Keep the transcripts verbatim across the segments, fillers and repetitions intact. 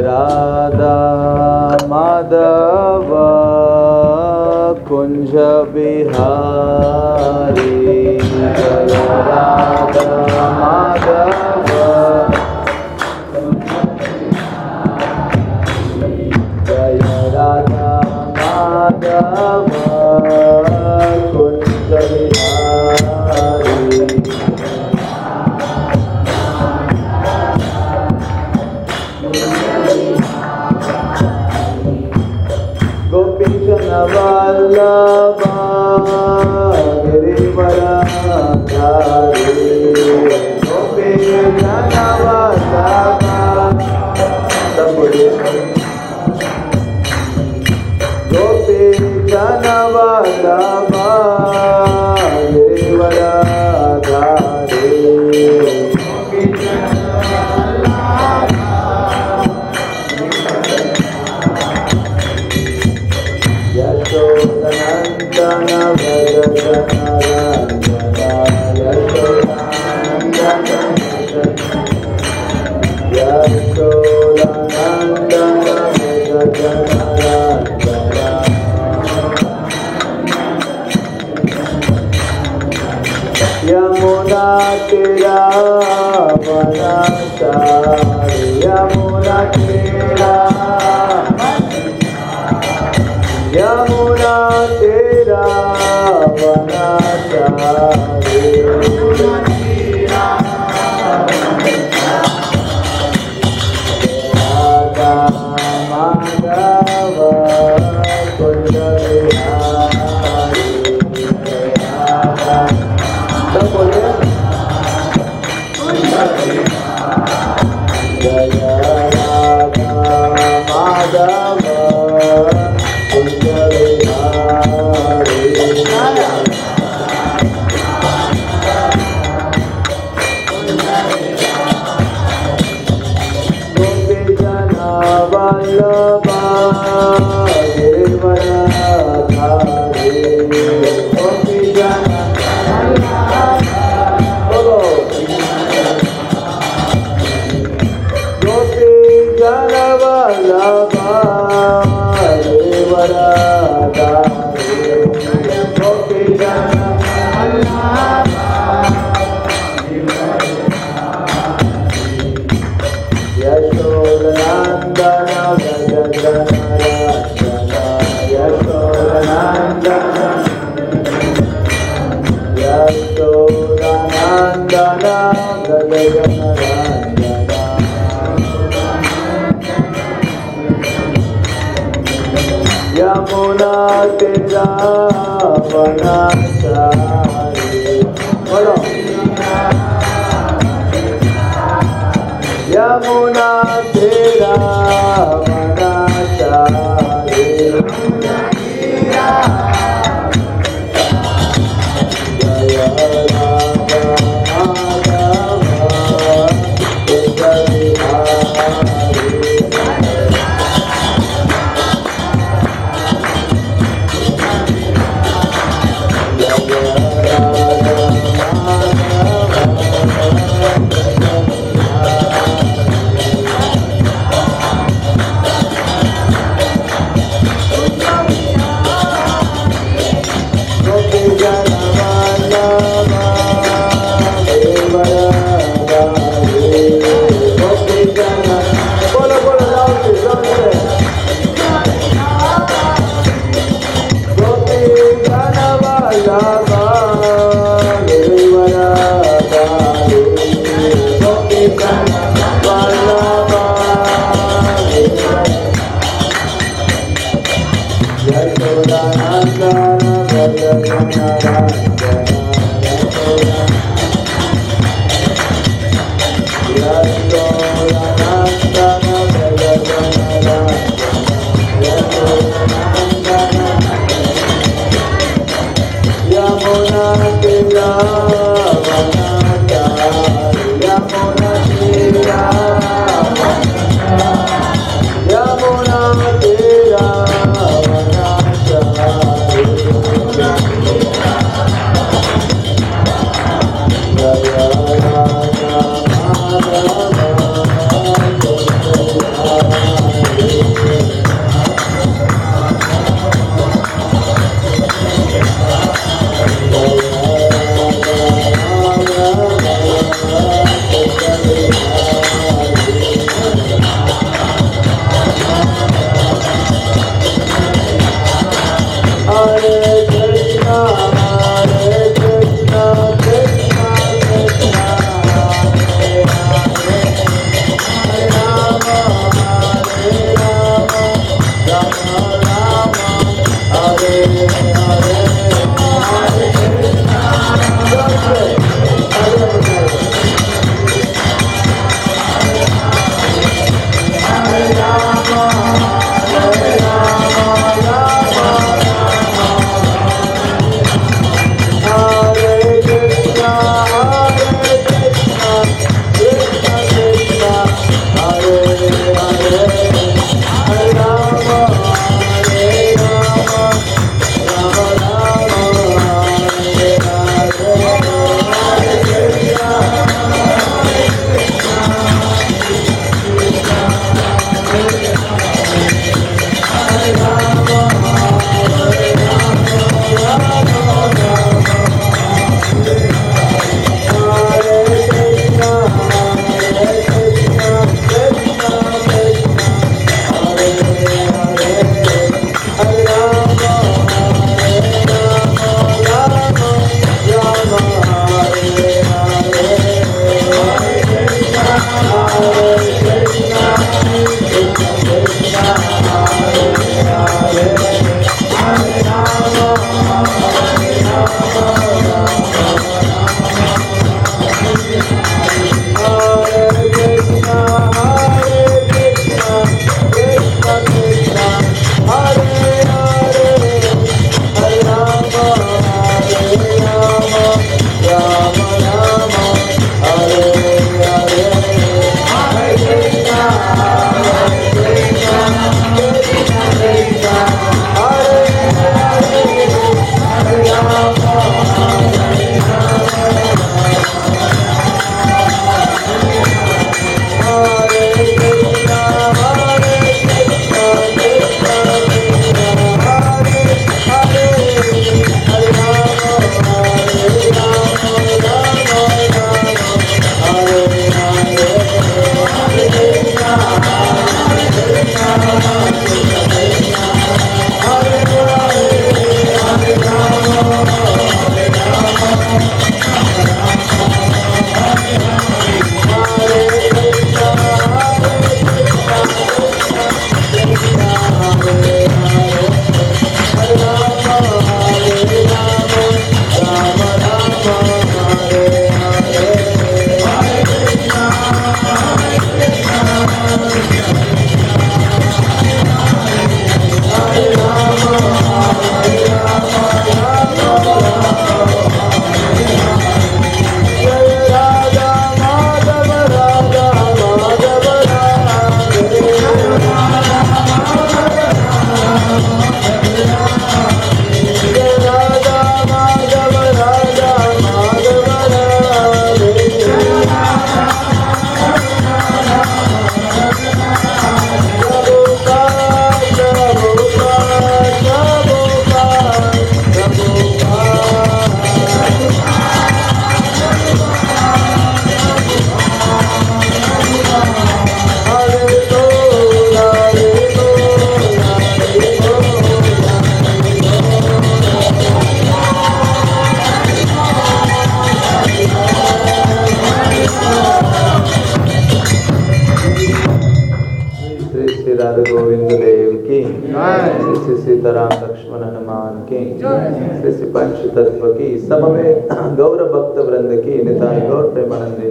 राधा माधव कुंज बिहारी जय राधा माधव जय राधा माधव कुंज बिहारी गोपीजन वल्लभा गिरिवरधारी गोपीजन वल्लभा सब बोलिए गोपीजन वल्लभा गिरिवरधारी यशोदनन्दन भजनरञ्जना यशोदनन्दन भजनरञ्जना यमुना तेरा वनचारी यमुना तेरा यमुना तेरा वनचारी राधा माधव कुंज बिहारी राधा सब बोलिए जय राधा माधव कुंज बिहारी गोपीजन वल्लभा गिरिवरधारी गोपीजन बोलो गोपीजन वल्लभा गिरिवरधारी गोपीजन यशोदनन्दन भजनरञ्जना यशोदनन्दन यशोदनन्दन भजनरञ्जना यमुना तेरा वनचारी बोलो यमुना तेरा वनचारी जय राधा माधव कुंज बिहारी जय की, श्री श्री पंच तत्व की, सब हमें गौर भक्त वृंद की, निताय गौर प्रेमानंदे।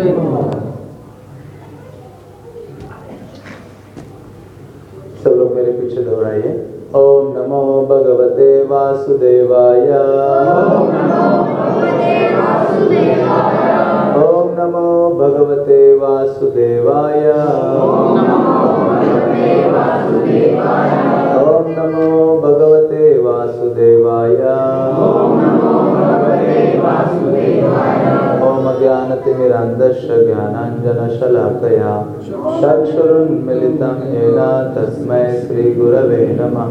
सब लोग मेरे पीछे दोहराइए। ओम नमो भगवते वासुदेवाय। ओम नमो भगवते वासुदेवाय। ओम नमो भगवते वासुदेवाय। ओम अज्ञानतिमिरान्धस्य ज्ञानाञ्जनशलाकया चक्षुरुन्मीलितं येन तस्मै श्रीगुरवे नमः।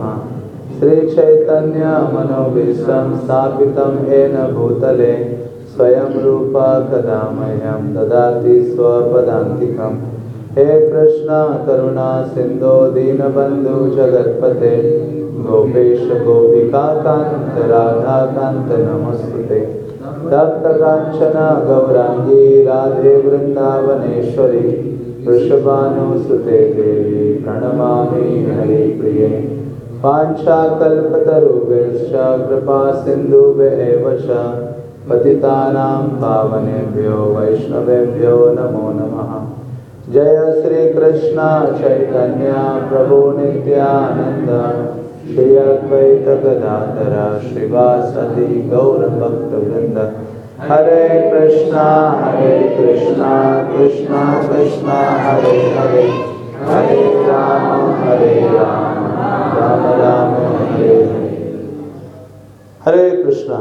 श्रीचैतन्यमनोभीष्टं स्थापितं येन भूतले स्वयं रूपा कदा मह्यं ददाति स्वपदान्तिकम्। हे कृष्ण करुणा सिन्धो दीनबन्धु जगत्पते गोपेश गोपिका कान्त राधा कान्त नमोस्तुते। तप्त कांचन गौरांगी राधे वृंदावनेश्वरी वृषभानुसुते देवी प्रणमामि हरिप्रिये। वाञ्छाकल्पतरुभ्यश्च कृपा सिन्धुभ्येव च पतितानां पावनेभ्यो वैष्णवेभ्यो नमो नमः। जय श्री कृष्ण चैतन्य प्रभु नित्यानंद श्री अद्वैत गदाधर श्रीवासदि गौर भक्त वृंद। हरे कृष्णा हरे कृष्णा कृष्णा कृष्णा हरे हरे, हरे राम हरे राम राम राम हरे हरे। हरे कृष्णा।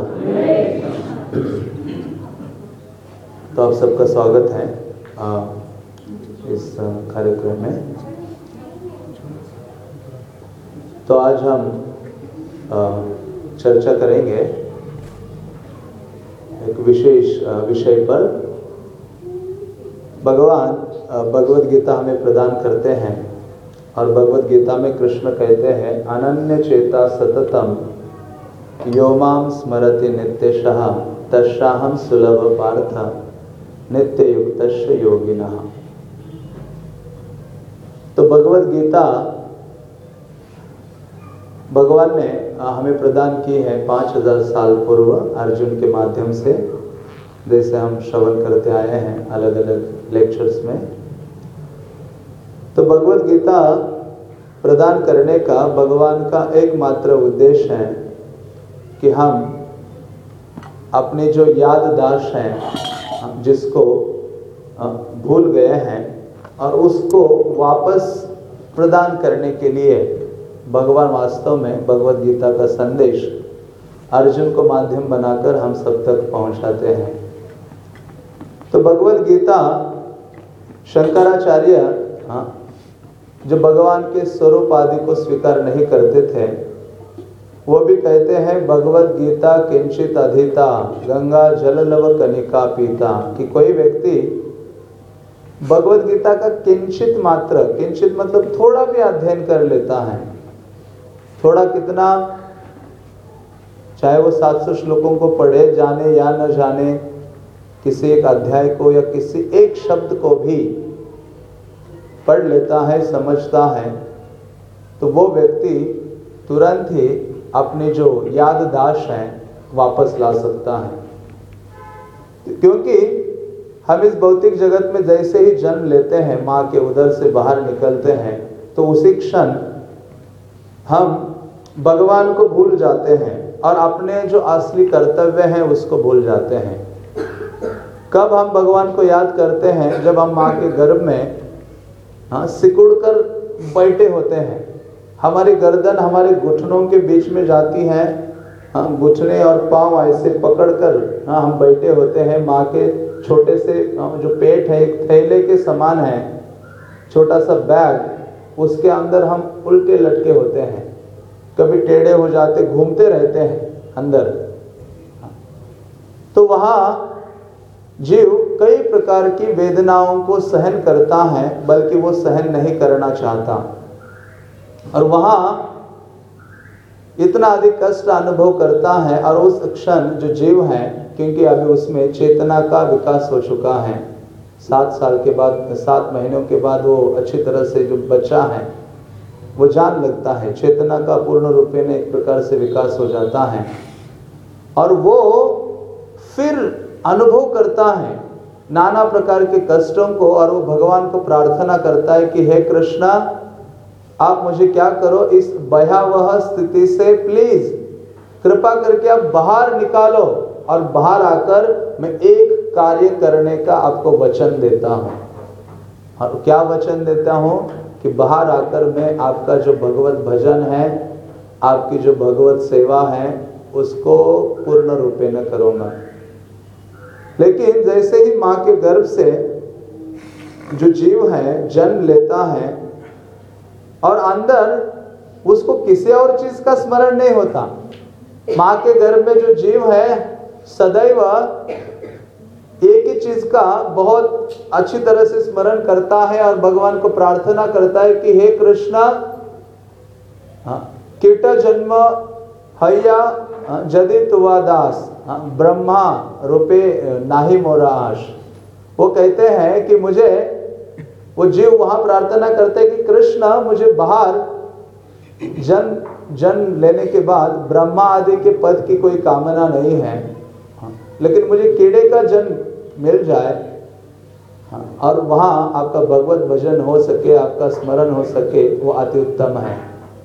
तो आप सबका स्वागत है आ, इस कार्यक्रम में। तो आज हम आ, चर्चा करेंगे एक विशेष विषय पर। भगवान भगवद गीता हमें प्रदान करते हैं और भगवद गीता में कृष्ण कहते हैं अनन्य चेता सततम यो मां स्मरति नित्यशः तस्याहं सुलभ पार्थ नित्य युक्तस्य योगिनः। तो भगवद गीता भगवान ने हमें प्रदान की है पाँच हजार साल पूर्व अर्जुन के माध्यम से, जैसे हम श्रवण करते आए हैं अलग अलग लेक्चर्स में। तो भगवद गीता प्रदान करने का भगवान का एकमात्र उद्देश्य है कि हम अपने जो याददाश्त हैं जिसको भूल गए हैं और उसको वापस प्रदान करने के लिए भगवान वास्तव में भगवद गीता का संदेश अर्जुन को माध्यम बनाकर हम सब तक पहुंचाते हैं। तो भगवद गीता शंकराचार्य जो भगवान के स्वरूप आदि को स्वीकार नहीं करते थे, वो भी कहते हैं भगवद गीता किंचित अधीता गंगा जललव कनिका पीता, कि कोई व्यक्ति भगवद गीता का किंचित मात्र, किंचित मतलब थोड़ा भी अध्ययन कर लेता है, थोड़ा कितना, चाहे वो सात सौ श्लोकों को पढ़े जाने या न जाने, किसी एक अध्याय को या किसी एक शब्द को भी पढ़ लेता है, समझता है, तो वो व्यक्ति तुरंत ही अपनी जो याददाश्त है वापस ला सकता है। क्योंकि हम इस भौतिक जगत में जैसे ही जन्म लेते हैं, माँ के उदर से बाहर निकलते हैं, तो उसी क्षण हम भगवान को भूल जाते हैं और अपने जो असली कर्तव्य हैं उसको भूल जाते हैं। कब हम भगवान को याद करते हैं? जब हम माँ के गर्भ में हाँ सिकुड़ कर बैठे होते हैं, हमारी गर्दन हमारे घुटनों के बीच में जाती है, हाँ घुटने और पांव ऐसे पकड़कर हाँ हम बैठे होते हैं। माँ के छोटे से जो पेट है एक थैले के समान है, छोटा सा बैग, उसके अंदर हम उल्टे लटके होते हैं, कभी टेढ़े हो जाते, घूमते रहते हैं अंदर। तो वहाँ जीव कई प्रकार की वेदनाओं को सहन करता है, बल्कि वो सहन नहीं करना चाहता, और वहाँ इतना अधिक कष्ट अनुभव करता है। और उस क्षण जो जीव है, क्योंकि अभी उसमें चेतना का विकास हो चुका है, सात साल के बाद, सात महीनों के बाद वो अच्छी तरह से जो बच्चा है वो जान लगता है, चेतना का पूर्ण रूपेण एक प्रकार से विकास हो जाता है और वो फिर अनुभव करता है नाना प्रकार के कष्टों को और वो भगवान को प्रार्थना करता है कि हे कृष्णा, आप मुझे क्या करो, इस भयावह स्थिति से प्लीज कृपा करके आप बाहर निकालो और बाहर आकर मैं एक कार्य करने का आपको वचन देता हूँ। और क्या वचन देता हूँ कि बाहर आकर मैं आपका जो भगवत भजन है, आपकी जो भगवत सेवा है, उसको पूर्ण रूपेण करूँगा। लेकिन जैसे ही माँ के गर्भ से जो जीव है जन्म लेता है और अंदर उसको किसी और चीज का स्मरण नहीं होता। माँ के गर्भ में जो जीव है सदैव एक ही चीज का बहुत अच्छी तरह से स्मरण करता है और भगवान को प्रार्थना करता है कि हे कृष्णा, कीट जन्म हया जदि तुवा दास ब्रह्मा रूपे नाही मोरा आश। वो कहते हैं कि मुझे, वो जीव वहां प्रार्थना करते हैं कि कृष्ण मुझे बाहर जन्म जन्म लेने के बाद ब्रह्मा आदि के पद की कोई कामना नहीं है, लेकिन मुझे कीड़े का जन्म मिल जाए और वहां आपका भगवत भजन हो सके, आपका स्मरण हो सके, वो अति उत्तम है।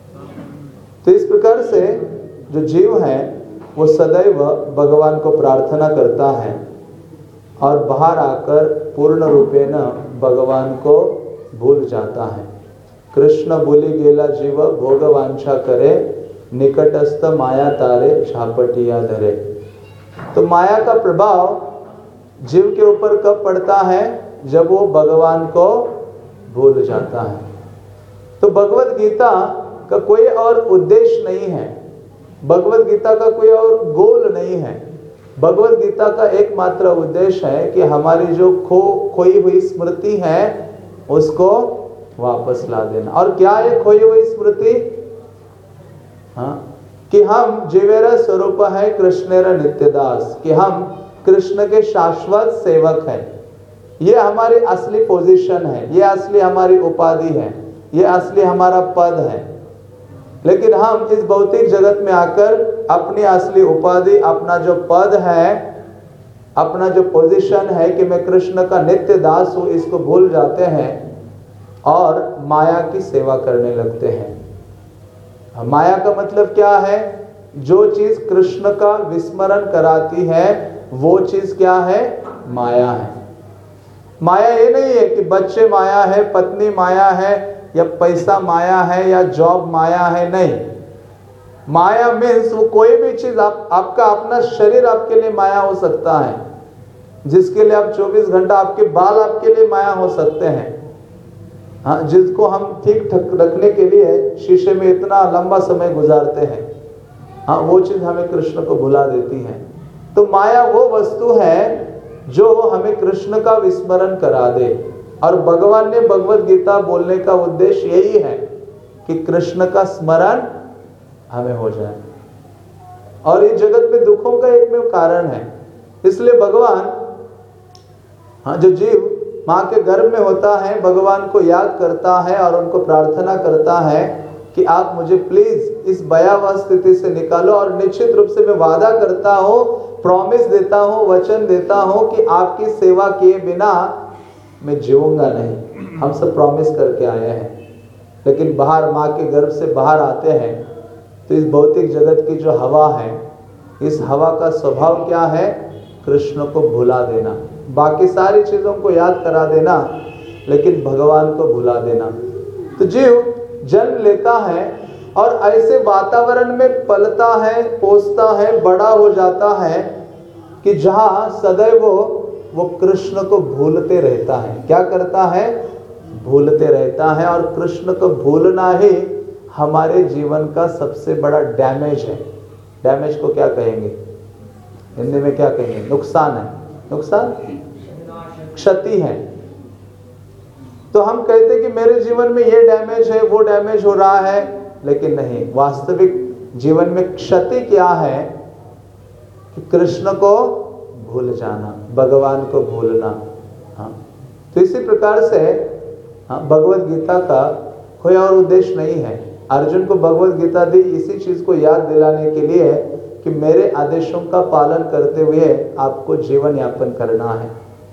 तो इस प्रकार से जो जीव है वो सदैव भगवान को प्रार्थना करता है और बाहर आकर पूर्ण रूपेण भगवान को भूल जाता है। कृष्ण भूली गेला जीव भोग वांछा करे, निकटस्थ माया तारे झापटिया धरे। तो माया का प्रभाव जीव के ऊपर कब पड़ता है? जब वो भगवान को भूल जाता है। तो भगवत गीता का कोई और उद्देश्य नहीं है, भगवत गीता का कोई और गोल नहीं है। भगवत गीता का एकमात्र उद्देश्य है कि हमारी जो खो खोई हुई स्मृति है उसको वापस ला देना। और क्या है खोई हुई स्मृति? हाँ, कि हम जीवेर स्वरूप है कृष्णेर नित्यदास, कि हम कृष्ण के शाश्वत सेवक हैं। ये हमारी असली पोजीशन है, ये असली हमारी उपाधि है, ये असली हमारा पद है। लेकिन हम इस भौतिक जगत में आकर अपनी असली उपाधि, अपना जो पद है, अपना जो पोजीशन है कि मैं कृष्ण का नित्य दास हूं, इसको भूल जाते हैं और माया की सेवा करने लगते हैं। माया का मतलब क्या है? जो चीज कृष्ण का विस्मरण कराती है वो चीज क्या है? माया है। माया ये नहीं है कि बच्चे माया है, पत्नी माया है, या पैसा माया है, या जॉब माया है, नहीं। माया मीन्स वो कोई भी चीज, आप आपका अपना शरीर आपके लिए माया हो सकता है, जिसके लिए आप चौबीस घंटा, आपके बाल आपके लिए माया हो सकते हैं, हाँ, जिसको हम ठीक ठाक रखने के लिए शीशे में इतना लंबा समय गुजारते हैं, हाँ, वो चीज हमें कृष्ण को भुला देती है। तो माया वो वस्तु है जो हमें कृष्ण का विस्मरण करा दे। और भगवान ने भगवत गीता बोलने का उद्देश्य यही है कि कृष्ण का स्मरण हमें हो जाए। और इस जगत में दुखों का एकमेव कारण है। इसलिए भगवान, हाँ, जो जीव माँ के गर्भ में होता है भगवान को याद करता है और उनको प्रार्थना करता है कि आप मुझे प्लीज इस भयावह स्थिति से निकालो। और निश्चित रूप से मैं वादा करता हूँ, प्रॉमिस देता हूँ, वचन देता हूँ कि आपकी सेवा किए बिना मैं जीऊंगा नहीं। हम सब प्रॉमिस करके आए हैं। लेकिन बाहर माँ के गर्भ से बाहर आते हैं तो इस भौतिक जगत की जो हवा है, इस हवा का स्वभाव क्या है? कृष्ण को भुला देना, बाकी सारी चीजों को याद करा देना, लेकिन भगवान को भुला देना। तो जीव जन्म लेता है और ऐसे वातावरण में पलता है, पोसता है, बड़ा हो जाता है कि जहां सदैव वो वो कृष्ण को भूलते रहता है। क्या करता है? भूलते रहता है। और कृष्ण को भूलना ही हमारे जीवन का सबसे बड़ा डैमेज है। डैमेज को क्या कहेंगे हिंदी में? क्या कहेंगे? नुकसान है। नुकसान, क्षति है। तो हम कहते हैं कि मेरे जीवन में ये डैमेज है, वो डैमेज हो रहा है, लेकिन नहीं, वास्तविक जीवन में क्षति क्या है? कि कृष्ण को भूल जाना, भगवान को भूलना। हाँ, तो इसी प्रकार से हाँ, भगवत गीता का कोई और उद्देश्य नहीं है। अर्जुन को भगवत गीता दी इसी चीज को याद दिलाने के लिए कि मेरे आदेशों का पालन करते हुए आपको जीवन यापन करना है।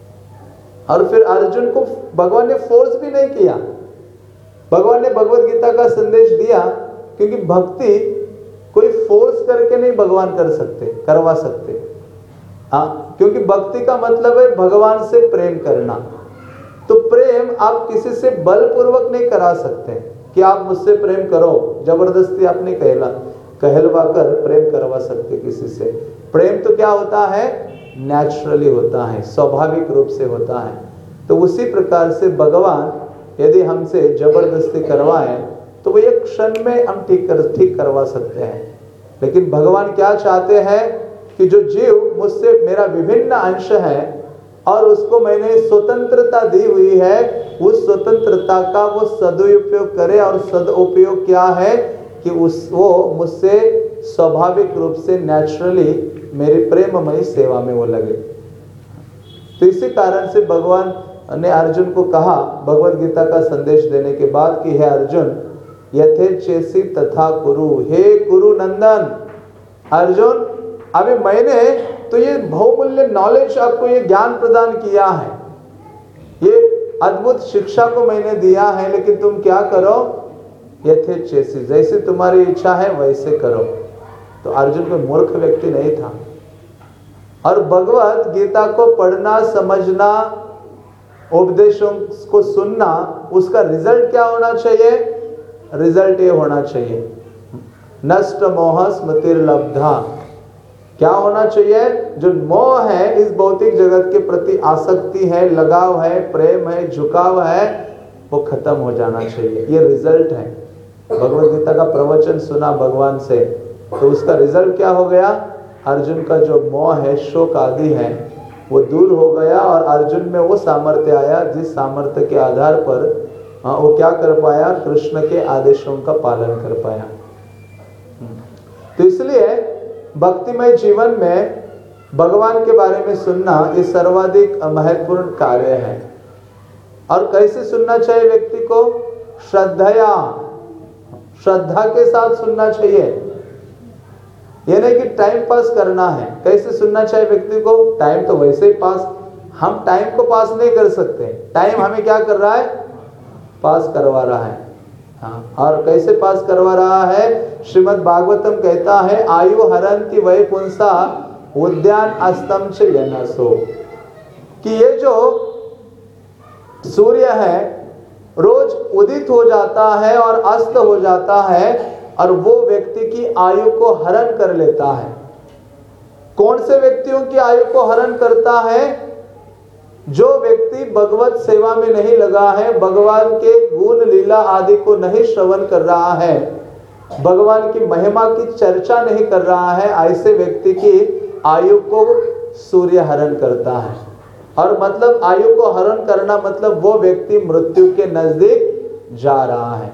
और फिर अर्जुन को भगवान ने फोर्स भी नहीं किया। भगवान ने भगवत गीता का संदेश दिया क्योंकि भक्ति कोई फोर्स करके नहीं भगवान कर सकते करवा सकते। हाँ, क्योंकि भक्ति का मतलब है भगवान से प्रेम करना। तो प्रेम आप किसी से बलपूर्वक नहीं करा सकते कि आप मुझसे प्रेम करो, जबरदस्ती आप नहीं कहला कहलवा कर प्रेम करवा सकते किसी से। प्रेम तो क्या होता है, नेचुरली होता है, स्वाभाविक रूप से होता है। तो उसी प्रकार से भगवान यदि हमसे जबरदस्ती करवाएं तो वो एक क्षण में हम ठीक कर ठीक करवा सकते हैं। लेकिन भगवान क्या चाहते हैं कि जो जीव मुझसे मेरा विभिन्न अंश है और उसको मैंने स्वतंत्रता दी हुई है, उस स्वतंत्रता का वो सदुपयोग करे। और सदुपयोग क्या है कि उस वो मुझसे स्वाभाविक रूप से नेचुरली मेरी प्रेममयी सेवा में वो लगे। तो इसी कारण से भगवान ने अर्जुन को कहा भगवत गीता का संदेश देने के बाद कि हे अर्जुन, यथेच्छेसी तथा कुरु, हे कुरु नंदन। अर्जुन, अभी मैंने तो ये बहुमूल्य नॉलेज आपको ये ज्ञान प्रदान किया है, ये अद्भुत शिक्षा को मैंने दिया है, लेकिन तुम क्या करो, यथेच्छेसी, जैसे तुम्हारी इच्छा है वैसे करो। तो अर्जुन कोई मूर्ख व्यक्ति नहीं था। और भगवत गीता को पढ़ना, समझना, उपदेशों को सुनना, उसका रिजल्ट क्या होना चाहिए? रिजल्ट ये होना चाहिए, नष्ट मोह स्मृतिर्लब्धा। क्या होना चाहिए? जो मोह है, इस भौतिक जगत के प्रति आसक्ति है, लगाव है, प्रेम है, झुकाव है, वो खत्म हो जाना चाहिए। ये रिजल्ट है। भगवत गीता का प्रवचन सुना भगवान से तो उसका रिजल्ट क्या हो गया? अर्जुन का जो मोह है, शोक आदि है, वो दूर हो गया और अर्जुन में वो सामर्थ्य आया जिस सामर्थ्य के आधार पर हाँ, वो क्या कर पाया? कृष्ण के आदेशों का पालन कर पाया। तो इसलिए भक्तिमय जीवन में भगवान के बारे में सुनना ये सर्वाधिक महत्वपूर्ण कार्य है। और कैसे सुनना चाहिए व्यक्ति को? श्रद्धया, श्रद्धा के साथ सुनना चाहिए। ये नहीं कि टाइम पास करना है। कैसे सुनना चाहिए व्यक्ति को? टाइम तो वैसे ही पास, हम टाइम को पास नहीं कर सकते, टाइम हमें क्या कर रहा है? पास करवा रहा है। हाँ, और कैसे पास करवा रहा है? श्रीमद् भागवतम कहता है, आयु हरंति वै पुंसा उद्यान अस्तम च यनसो, कि ये जो सूर्य है रोज उदित हो जाता है और अस्त हो जाता है और वो व्यक्ति की आयु को हरण कर लेता है। कौन से व्यक्तियों की आयु को हरण करता है? जो व्यक्ति भगवत सेवा में नहीं लगा है, भगवान के गुण लीला आदि को नहीं श्रवण कर रहा है, भगवान की महिमा की चर्चा नहीं कर रहा है, ऐसे व्यक्ति की आयु को सूर्य हरण करता है। और मतलब आयु को हरण करना मतलब वो व्यक्ति मृत्यु के नजदीक जा रहा है।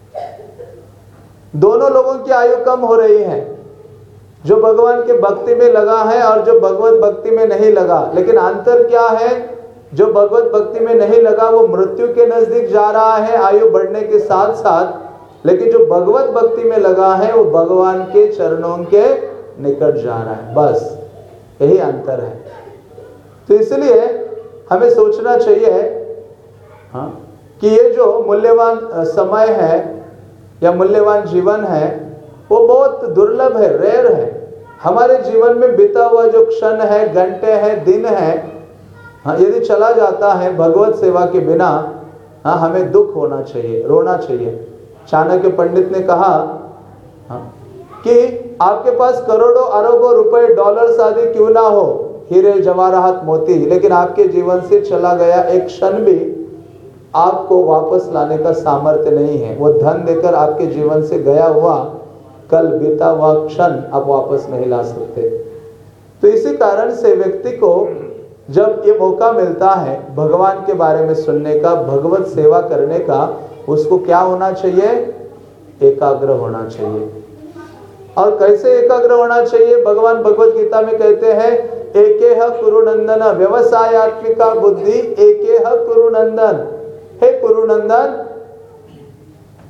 दोनों लोगों की आयु कम हो रही है, जो भगवान के भक्ति में लगा है और जो भगवत भक्ति में नहीं लगा। लेकिन अंतर क्या है? जो भगवत भक्ति में नहीं लगा वो मृत्यु के नजदीक जा रहा है आयु बढ़ने के साथ साथ, लेकिन जो भगवत भक्ति में लगा है वो भगवान के चरणों के निकट जा रहा है। बस यही अंतर है। तो इसलिए हमें सोचना चाहिए हाँ, कि ये जो मूल्यवान समय है या मूल्यवान जीवन है वो बहुत दुर्लभ है, रेयर है। हमारे जीवन में बीता हुआ जो क्षण है, घंटे हैं, दिन है, हाँ, यदि चला जाता है भगवत सेवा के बिना, हाँ, हमें दुख होना चाहिए, रोना चाहिए। चाणक्य पंडित ने कहा हाँ, कि आपके पास करोड़ों अरबों रुपए, डॉलर्स आदि क्यों ना हो, हीरे जवाहरात मोती, लेकिन आपके जीवन से चला गया एक क्षण भी आपको वापस लाने का सामर्थ्य नहीं है। वो धन देकर आपके जीवन से गया हुआ कल बीता हुआ क्षण आप वापस नहीं ला सकते। तो इसी कारण से व्यक्ति को जब ये मौका मिलता है भगवान के बारे में सुनने का, भगवत सेवा करने का, उसको क्या होना चाहिए? एकाग्र होना चाहिए। और कैसे एकाग्र होना चाहिए? भगवान भगवत गीता में कहते हैं, एकेह कुरुनंदन व्यवसायात्मिका बुद्धि एकेह कुरुनंदन। हे कुरुनंदन,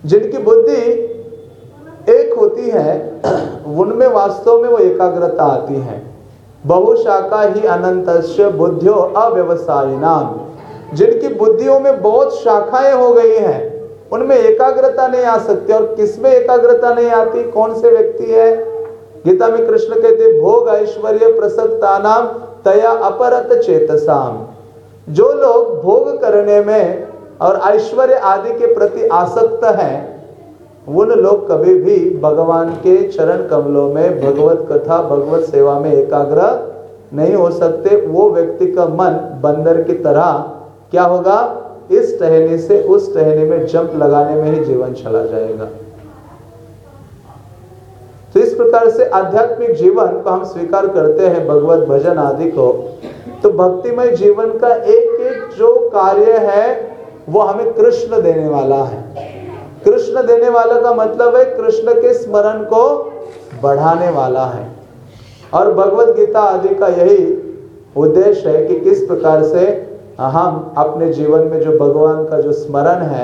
जिनकी बुद्धि एक होती है उनमें वास्तव में वो एकाग्रता आती है। बहुशाखा ही अनंतस्य बुद्धियो अव्यवसायिनाम, जिनकी बुद्धियों में बहुत शाखाएं हो गई हैं उनमें एकाग्रता नहीं आ सकती। और किसमें एकाग्रता नहीं आती? कौन से व्यक्ति है? गीता में कृष्ण कहते भोग ऐश्वर्य प्रसक्तानाम तया अपरत चेतसाम, जो लोग भोग करने में और ऐश्वर्य आदि के प्रति आसक्त हैं उन लोग कभी भी भगवान के चरण कमलों में भगवत कथा भगवत सेवा में एकाग्र नहीं हो सकते। वो व्यक्ति का मन बंदर की तरह क्या होगा? इस टहनी से उस टहनी में जंप लगाने में ही जीवन चला जाएगा। तो इस प्रकार से आध्यात्मिक जीवन को हम स्वीकार करते हैं, भगवत भजन आदि को, तो भक्तिमय जीवन का एक एक जो कार्य है वो हमें कृष्ण देने वाला है। कृष्ण देने वाला का मतलब है कृष्ण के स्मरण को बढ़ाने वाला है। और भगवत गीता आदि का यही उद्देश्य है कि किस प्रकार से हम अपने जीवन में जो भगवान का जो स्मरण है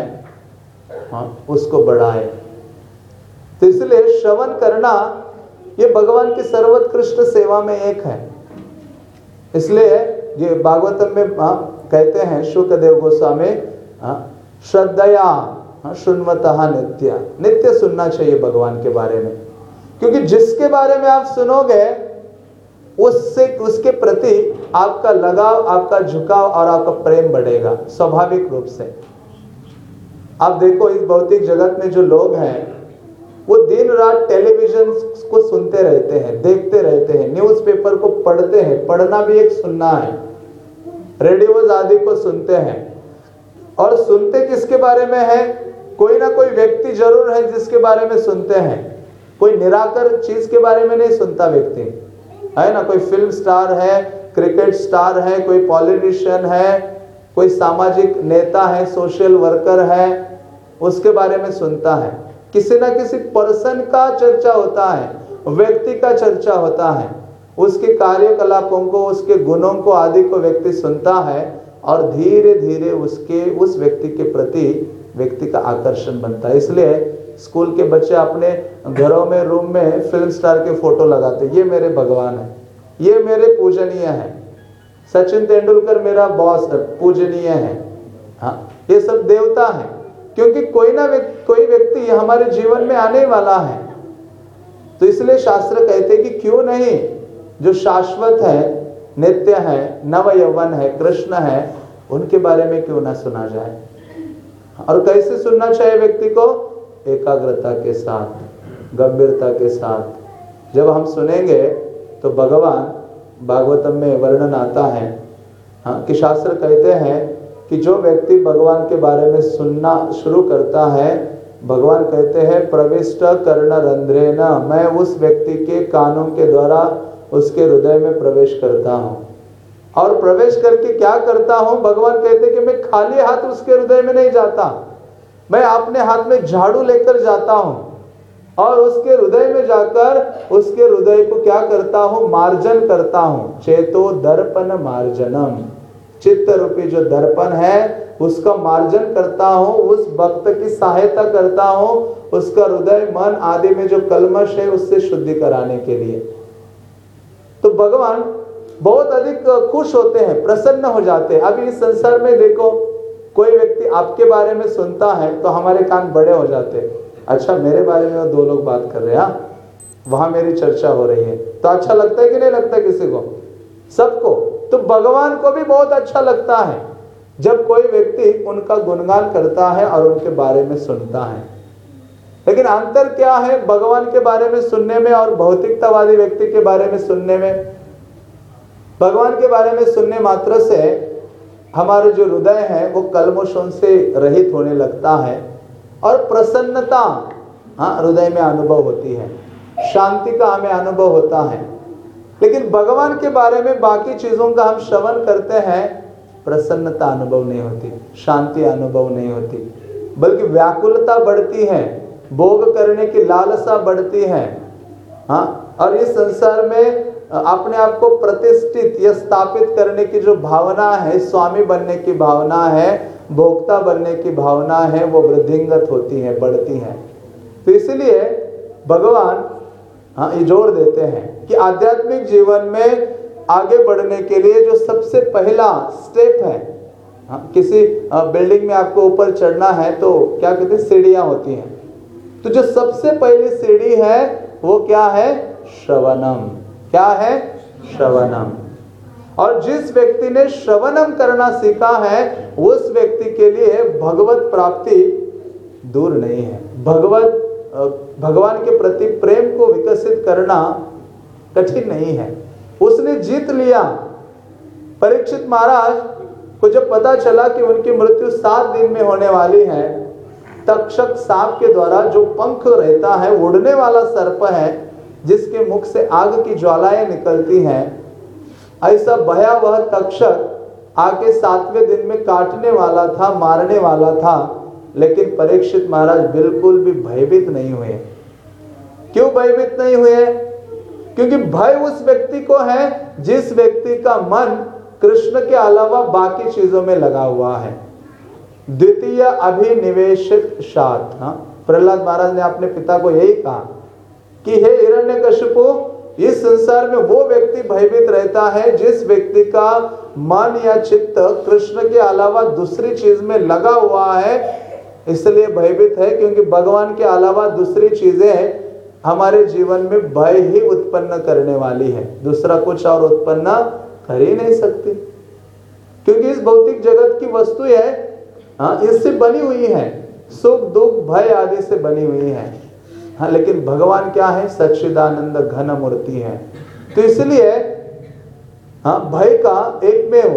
उसको बढ़ाएं। तो इसलिए श्रवण करना ये भगवान की सर्वोत्कृष्ट सेवा में एक है। इसलिए ये भागवतम में कहते हैं शुकदेव गोस्वामी श्रद्धया सुनवतः नित्य, नित्य सुनना चाहिए भगवान के बारे में, क्योंकि जिसके बारे में आप सुनोगे उससे उसके प्रति आपका लगाव, आपका झुकाव और आपका प्रेम बढ़ेगा स्वाभाविक रूप से। आप देखो इस भौतिक जगत में जो लोग हैं वो दिन रात टेलीविजन को सुनते रहते हैं, देखते रहते हैं, न्यूज़पेपर को पढ़ते हैं, पढ़ना भी एक सुनना है, रेडियोज आदि को सुनते हैं। और सुनते किसके बारे में है? कोई ना कोई व्यक्ति जरूर है जिसके बारे में सुनते हैं। कोई निराकर चीज के बारे में नहीं सुनता व्यक्ति, है ना। कोई फिल्म स्टार है, क्रिकेट स्टार है, कोई पॉलिटिशियन है, कोई सामाजिक नेता है, सोशल वर्कर है, उसके बारे में सुनता है। किसी ना किसी पर्सन का चर्चा होता है, व्यक्ति का चर्चा होता है, उसके कार्यकलापों को, उसके गुणों को आदि को व्यक्ति सुनता है और धीरे धीरे उसके उस व्यक्ति के प्रति व्यक्ति का आकर्षण बनता है। इसलिए स्कूल के बच्चे अपने घरों में रूम में फिल्म स्टार के फोटो लगाते, ये मेरे भगवान है, ये मेरे पूजनीय है, सचिन तेंदुलकर मेरा बॉस है, पूजनीय है। हाँ, ये सब देवता है, क्योंकि कोई ना व्यक्ति, कोई व्यक्ति हमारे जीवन में आने वाला है। तो इसलिए शास्त्र कहते हैं कि क्यों नहीं, जो शाश्वत है, नित्य है, नव यौवन है, कृष्ण है, उनके बारे में क्यों ना सुना जाए। और कैसे सुनना चाहिए व्यक्ति को? एकाग्रता के साथ, गंभीरता के साथ। जब हम सुनेंगे तो भगवान भागवतम में वर्णन आता है, हाँ, कि शास्त्र कहते हैं कि जो व्यक्ति भगवान के बारे में सुनना शुरू करता है, भगवान कहते हैं प्रविष्ट कर्ण रंध्रेन, मैं उस व्यक्ति के कानों के द्वारा उसके हृदय में प्रवेश करता हूँ। और प्रवेश करके क्या करता हूँ? भगवान कहते हैं कि मैं खाली हाथ उसके हृदय में नहीं जाता, मैं अपने हाथ में झाड़ू लेकर जाता हूँ और उसके हृदय में जाकर उसके हृदय को क्या करता हूँ? मार्जन करता हूँ। चेतो दर्पण मार्जनम, चित्त रूपी जो दर्पण है उसका मार्जन करता हूँ, उस भक्त की सहायता करता हूँ, उसका हृदय मन आदि में जो कलमश है उससे शुद्धि कराने के लिए। तो भगवान बहुत अधिक खुश होते हैं, प्रसन्न हो जाते हैं। अभी इस संसार में देखो, कोई व्यक्ति आपके बारे में सुनता है तो हमारे कान बड़े हो जाते हैं, अच्छा मेरे बारे में दो लोग बात कर रहे हैं, वहां मेरी चर्चा हो रही है, तो अच्छा लगता है कि नहीं लगता किसी को? सबको। तो भगवान को भी बहुत अच्छा लगता है जब कोई व्यक्ति उनका गुणगान करता है और उनके बारे में सुनता है। लेकिन अंतर क्या है भगवान के बारे में सुनने में और भौतिकतावादी व्यक्ति के बारे में सुनने में? भगवान के बारे में सुनने मात्र से हमारे जो हृदय है वो कल्मशों से रहित होने लगता है और प्रसन्नता हाँ हृदय में अनुभव होती है, शांति का हमें अनुभव होता है। लेकिन भगवान के बारे में बाकी चीजों का हम श्रवण करते हैं, प्रसन्नता अनुभव नहीं होती, शांति अनुभव नहीं होती, बल्कि व्याकुलता बढ़ती है, भोग करने की लालसा बढ़ती है। हाँ, और इस संसार में अपने आप को प्रतिष्ठित या स्थापित करने की जो भावना है, स्वामी बनने की भावना है, भोक्ता बनने की भावना है वो वृद्धिंगत होती है, बढ़ती है। तो इसलिए भगवान हाँ ये जोर देते हैं कि आध्यात्मिक जीवन में आगे बढ़ने के लिए जो सबसे पहला स्टेप है, हाँ, किसी बिल्डिंग में आपको ऊपर चढ़ना है तो क्या कहते हैं, सीढ़ियां होती हैं। तो जो सबसे पहली सीढ़ी है वो क्या है, श्रवणम। क्या है, श्रवणम। और जिस व्यक्ति ने श्रवणम करना सीखा है उस व्यक्ति के लिए भगवत प्राप्ति दूर नहीं है। भगवत भगवान के प्रति प्रेम को विकसित करना कठिन नहीं है, उसने जीत लिया। परीक्षित महाराज को जब पता चला कि उनकी मृत्यु सात दिन में होने वाली है, तक्षक सांप के द्वारा जो पंख रहता है, उड़ने वाला सर्प है जिसके मुख से आग की ज्वालाएं निकलती हैं, ऐसा भयावह तक्षक आके सातवें दिन में काटने वाला था, मारने वाला था। लेकिन परीक्षित महाराज बिल्कुल भी भयभीत नहीं हुए। क्यों भयभीत नहीं हुए? क्योंकि भय उस व्यक्ति को है जिस व्यक्ति का मन कृष्ण के अलावा बाकी चीजों में लगा हुआ है। द्वितीय अभिनिवेशित शात। हाँ, प्रहलाद महाराज ने अपने पिता को यही कहा कि हे हिरण्यकशिपु, इस संसार में वो व्यक्ति भयभीत रहता है जिस व्यक्ति का मन या चित्त कृष्ण के अलावा दूसरी चीज में लगा हुआ है। इसलिए भयभीत है क्योंकि भगवान के अलावा दूसरी चीजें हमारे जीवन में भय ही उत्पन्न करने वाली है, दूसरा कुछ और उत्पन्न कर ही नहीं सकती। क्योंकि इस भौतिक जगत की वस्तु है, हाँ, इससे बनी हुई है, सुख दुख भय आदि से बनी हुई है। हाँ, लेकिन भगवान क्या है, सच्चिदानंद घन मूर्ति है। तो इसलिए हाँ, भय का एकमेव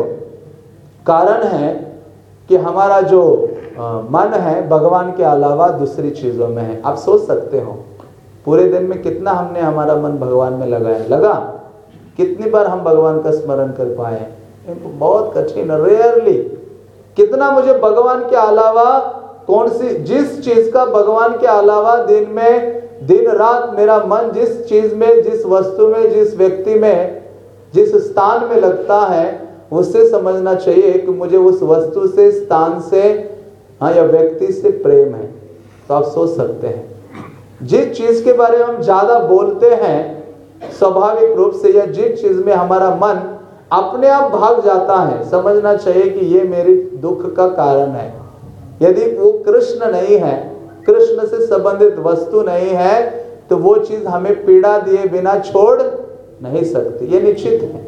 कारण है कि हमारा जो आ, मन है भगवान के अलावा दूसरी चीजों में है। आप सोच सकते हो पूरे दिन में कितना हमने हमारा मन भगवान में लगाया, लगा कितनी बार हम भगवान का स्मरण कर पाए? बहुत कठिन, रेयरली। कितना मुझे भगवान के अलावा कौन सी जिस चीज का भगवान के अलावा दिन में दिन रात मेरा मन जिस चीज में, जिस वस्तु में, जिस व्यक्ति में, जिस स्थान में लगता है, उससे समझना चाहिए कि मुझे उस वस्तु से, स्थान से, हाँ, या व्यक्ति से प्रेम है। तो आप सोच सकते हैं जिस चीज के बारे में हम ज्यादा बोलते हैं स्वाभाविक रूप से, या जिस चीज में हमारा मन अपने आप भाग जाता है, समझना चाहिए कि ये मेरे दुख का कारण है। यदि वो कृष्ण नहीं है, कृष्ण से संबंधित वस्तु नहीं है, तो वो चीज हमें पीड़ा दिए बिना छोड़ नहीं सकती, ये निश्चित है।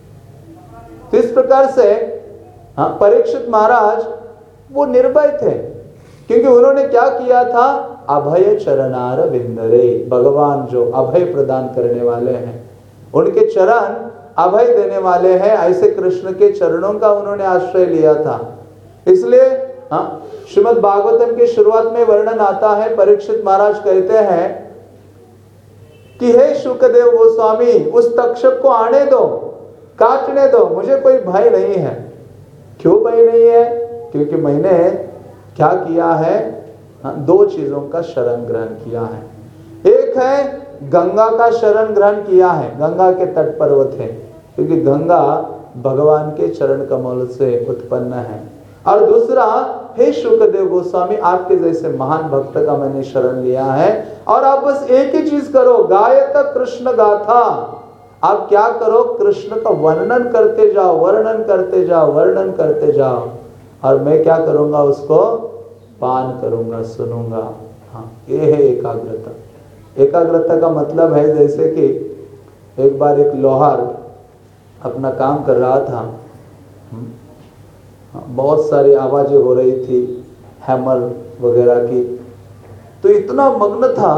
तो इस प्रकार से हाँ, परीक्षित महाराज वो निर्भय थे क्योंकि उन्होंने क्या किया था, अभय चरणार विंदरे। भगवान जो अभय प्रदान करने वाले हैं, उनके चरण अभय देने वाले हैं, ऐसे कृष्ण के चरणों का उन्होंने आश्रय लिया था। इसलिए हाँ, श्रीमद् भागवतम की शुरुआत में वर्णन आता है, परीक्षित महाराज कहते हैं कि हे शुकदेव गोस्वामी, उस तक्षक को आने दो, काटने दो, मुझे कोई भय नहीं है। क्यों भय नहीं है? क्योंकि मैंने क्या किया है, हाँ, दो चीजों का शरण ग्रहण किया है। एक है गंगा का शरण ग्रहण किया है, गंगा के तट पर वो थे क्योंकि गंगा भगवान के चरण कमल से उत्पन्न है। और दूसरा, हे शुकदेव गोस्वामी, आपके जैसे महान भक्त का मैंने शरण लिया है। और आप बस एक ही चीज करो, गायत कृष्ण गाथा। आप क्या करो, कृष्ण का वर्णन करते जाओ, वर्णन करते जाओ, वर्णन करते जाओ, और मैं क्या करूंगा, उसको पान करूंगा, सुनूंगा। हाँ, ये है एकाग्रता। एकाग्रता का मतलब है जैसे कि एक बार एक लोहार अपना काम कर रहा था, बहुत सारी आवाजें हो रही थी हैमर वगैरह की, तो इतना मग्न था,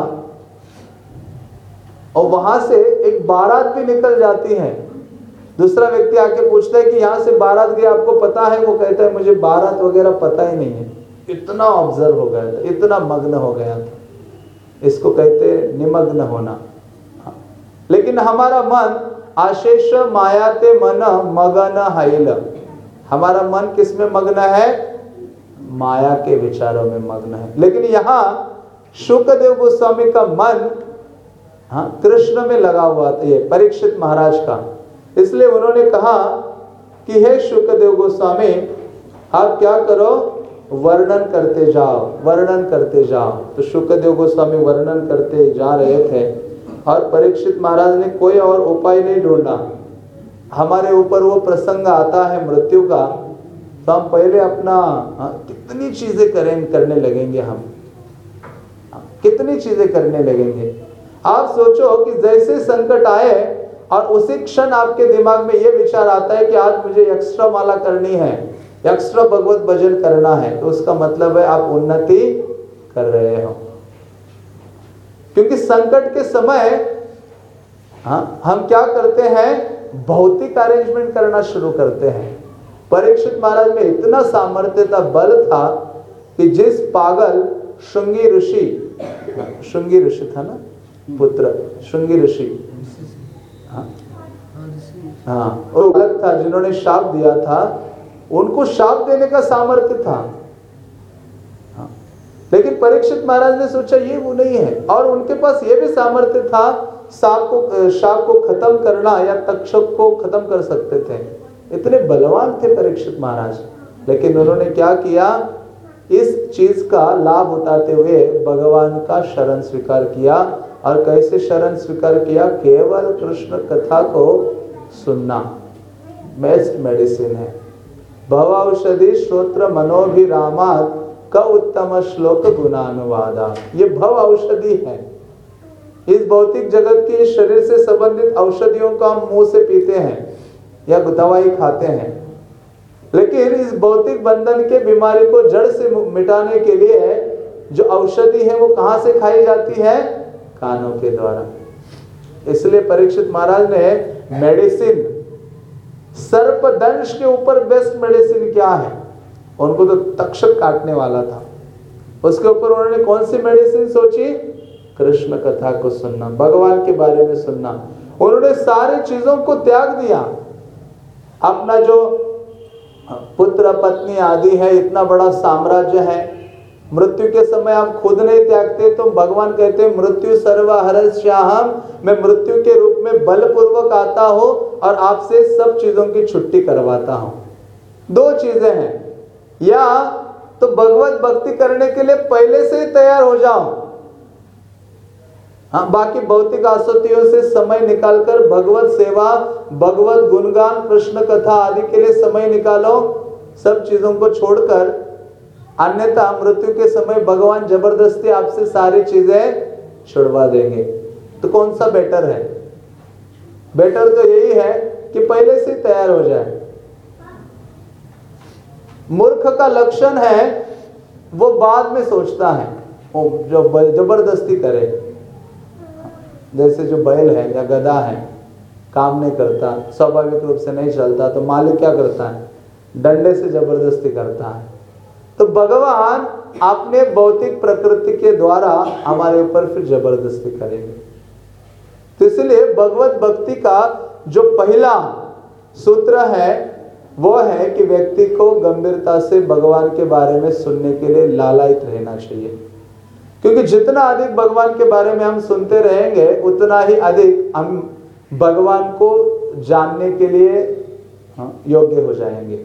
और वहां से एक बारात भी निकल जाती है। दूसरा व्यक्ति आके पूछता है कि यहाँ से बारात गया, आपको पता है? वो कहता है मुझे बारात वगैरह पता ही नहीं है। इतना ऑब्जर्व हो गया था, इतना मग्न हो गया था। इसको कहते हैं निमग्न होना। लेकिन हमारा मन आशेष मायाते मन मगन हैल, हमारा मन किस में मग्न है? माया के विचारों में मग्न है। लेकिन यहाँ शुकदेव गोस्वामी का मन हाँ कृष्ण में लगा हुआ था, ये परीक्षित महाराज का। इसलिए उन्होंने कहा कि हे शुकदेव गोस्वामी, आप क्या करो, वर्णन करते जाओ, वर्णन करते जाओ। तो शुकदेव गोस्वामी वर्णन करते जा रहे थे और परीक्षित महाराज ने कोई और उपाय नहीं ढूंढा। हमारे ऊपर वो प्रसंग आता है मृत्यु का, तो हम पहले अपना कितनी चीजें करें करने लगेंगे, हम कितनी चीजें करने लगेंगे। आप सोचो कि जैसे संकट आए और उसी क्षण आपके दिमाग में ये विचार आता है कि आज मुझे एक्स्ट्रा माला करनी है, एक्स्ट्रा भगवत भजन करना है, तो उसका मतलब है आप उन्नति कर रहे हो। क्योंकि संकट के समय हाँ, हम क्या करते हैं, भौतिक अरेंजमेंट करना शुरू करते हैं। परीक्षित महाराज में इतना सामर्थ्य था, बल था कि जिस पागल श्रृंगी ऋषि, श्रृंगी ऋषि था ना पुत्र, श्रृंगी ऋषि, हाँ हाँ, वो अलग था जिन्होंने शाप दिया था, उनको शाप देने का सामर्थ्य था। हाँ। लेकिन परीक्षित महाराज ने सोचा ये वो नहीं है, और उनके पास ये भी सामर्थ्य था, शाप को शाप को खत्म करना या तक्षक को खत्म कर सकते थे। इतने बलवान थे परीक्षित महाराज। लेकिन उन्होंने क्या किया, इस चीज का लाभ उठाते हुए भगवान का शरण स्वीकार किया। और कैसे शरण स्वीकार किया, केवल कृष्ण कथा को सुनना बेस्ट मेडिसिन है। भव औषधि श्रोत्र मनोभिरामात् क उत्तम श्लोक गुणानुवादा, ये भव औषधि है। इस भौतिक जगत की, इस शरीर से संबंधित औषधियों को हम मुंह से पीते हैं या दवाई खाते हैं, लेकिन इस भौतिक बंधन के बीमारी को जड़ से मिटाने के लिए जो औषधि है वो कहां से खाई जाती है, कानों के द्वारा। इसलिए परीक्षित महाराज ने मेडिसिन, सर्पदंश के ऊपर बेस्ट मेडिसिन क्या है, उनको तो तक्षक काटने वाला था, उसके ऊपर उन्होंने कौन सी मेडिसिन सोची, कृष्ण कथा को सुनना, भगवान के बारे में सुनना। उन्होंने सारी चीजों को त्याग दिया। अपना जो पुत्र पत्नी आदि है, इतना बड़ा साम्राज्य है, मृत्यु के समय आप खुद नहीं त्यागते, तो भगवान कहते हैं मृत्यु सर्वहरस्याहम, मैं मृत्यु के रूप में बलपूर्वक आता हूं और आपसे सब चीजों की छुट्टी करवाता हूं। दो चीजें हैं, या तो भगवत भक्ति करने के लिए पहले से ही तैयार हो जाओ, हाँ, बाकी भौतिक आसक्तियों से समय निकालकर भगवत सेवा, भगवत गुणगान, कृष्ण कथा आदि के लिए समय निकालो, सब चीजों को छोड़कर। अन्यथा मृत्यु के समय भगवान जबरदस्ती आपसे सारी चीजें छुड़वा देंगे। तो कौन सा बेटर है? बेटर तो यही है कि पहले से तैयार हो जाए। मूर्ख का लक्षण है वो बाद में सोचता है, वो जो जबरदस्ती करे। जैसे जो बैल है या गधा है, काम नहीं करता, स्वाभाविक रूप से नहीं चलता, तो मालिक क्या करता है, डंडे से जबरदस्ती करता है। तो भगवान अपने भौतिक प्रकृति के द्वारा हमारे ऊपर फिर जबरदस्ती करेंगे। तो इसलिए भगवत भक्ति का जो पहला सूत्र है वो है कि व्यक्ति को गंभीरता से भगवान के बारे में सुनने के लिए लालायित रहना चाहिए। क्योंकि जितना अधिक भगवान के बारे में हम सुनते रहेंगे, उतना ही अधिक हम भगवान को जानने के लिए योग्य हो जाएंगे।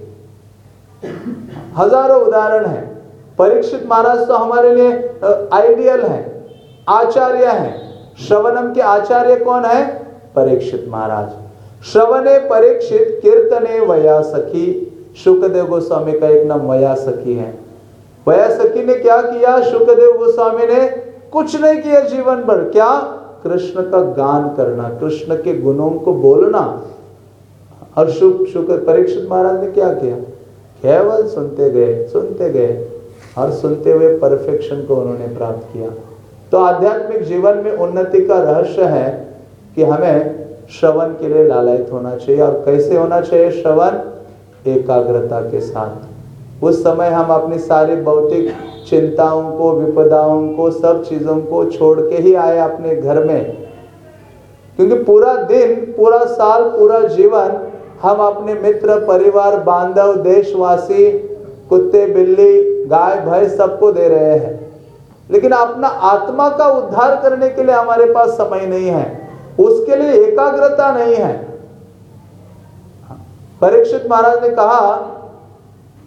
हजारों उदाहरण हैं। परीक्षित महाराज तो हमारे लिए आइडियल है, आचार्य हैं। श्रवणम के आचार्य कौन है? परीक्षित महाराज। श्रवणे परीक्षित कीर्तने वया सखी। शुकदेव गोस्वामी का एक नाम वया सखी है। वया सखी ने क्या किया? शुकदेव गोस्वामी ने कुछ नहीं किया जीवन भर। क्या? कृष्ण का गान करना, कृष्ण के गुणों को बोलना। और शुक शुक परीक्षित महाराज ने क्या किया? केवल सुनते गए सुनते गए और सुनते हुए परफेक्शन को उन्होंने प्राप्त किया। तो आध्यात्मिक जीवन में उन्नति का रहस्य है कि हमें श्रवण के लिए लालायित होना चाहिए। और कैसे होना चाहिए श्रवण? एकाग्रता के साथ। उस समय हम अपनी सारी भौतिक चिंताओं को, विपदाओं को, सब चीजों को छोड़ के ही आए अपने घर में। क्योंकि पूरा दिन, पूरा साल, पूरा जीवन हम अपने मित्र, परिवार, बांधव, देशवासी, कुत्ते, बिल्ली, गाय, भैंस सबको दे रहे हैं, लेकिन अपना आत्मा का उद्धार करने के लिए हमारे पास समय नहीं है, उसके लिए एकाग्रता नहीं है। परीक्षित महाराज ने कहा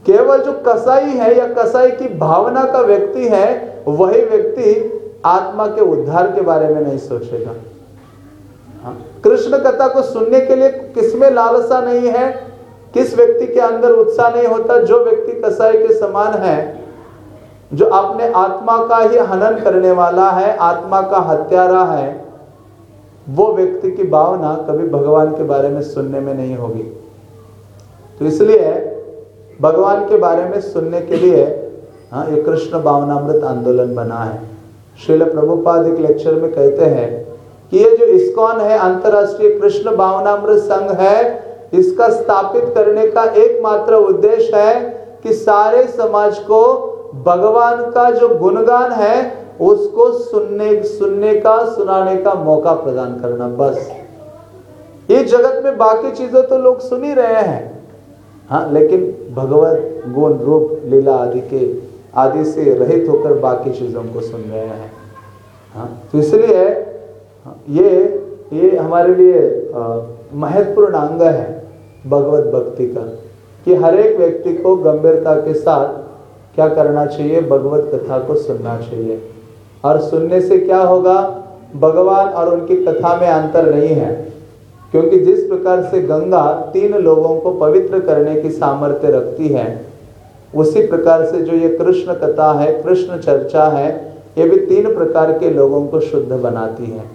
केवल जो कसाई है या कसाई की भावना का व्यक्ति है, वही व्यक्ति आत्मा के उद्धार के बारे में नहीं सोचेगा। हाँ? कृष्ण कथा को सुनने के लिए किसमें लालसा नहीं है, किस व्यक्ति के अंदर उत्साह नहीं होता? जो व्यक्ति कसाई के समान है, जो अपने आत्मा का ही हनन करने वाला है, आत्मा का हत्यारा है, वो व्यक्ति की भावना कभी भगवान के बारे में सुनने में नहीं होगी। तो इसलिए भगवान के बारे में सुनने के लिए हाँ ये कृष्ण भावनामृत आंदोलन बना है। श्रील प्रभुपाद एक लेक्चर में कहते हैं कि ये जो इस्कॉन है, अंतरराष्ट्रीय कृष्ण भावनामृत संघ है, इसका स्थापित करने का एकमात्र उद्देश्य है कि सारे समाज को भगवान का जो गुणगान है उसको सुनने सुनने का सुनाने का मौका प्रदान करना। बस ये जगत में बाकी चीजें तो लोग सुन ही रहे हैं, हाँ, लेकिन भगवत गुण रूप लीला आदि के आदि से रहित होकर बाकी चीजों को सुन रहे हैं। हाँ, तो इसलिए ये ये हमारे लिए महत्वपूर्ण अंग है भगवत भक्ति का, कि हर एक व्यक्ति को गंभीरता के साथ क्या करना चाहिए, भगवत कथा को सुनना चाहिए। और सुनने से क्या होगा, भगवान और उनकी कथा में अंतर नहीं है, क्योंकि जिस प्रकार से गंगा तीन लोगों को पवित्र करने की सामर्थ्य रखती है, उसी प्रकार से जो ये कृष्ण कथा है, कृष्ण चर्चा है, ये भी तीन प्रकार के लोगों को शुद्ध बनाती है।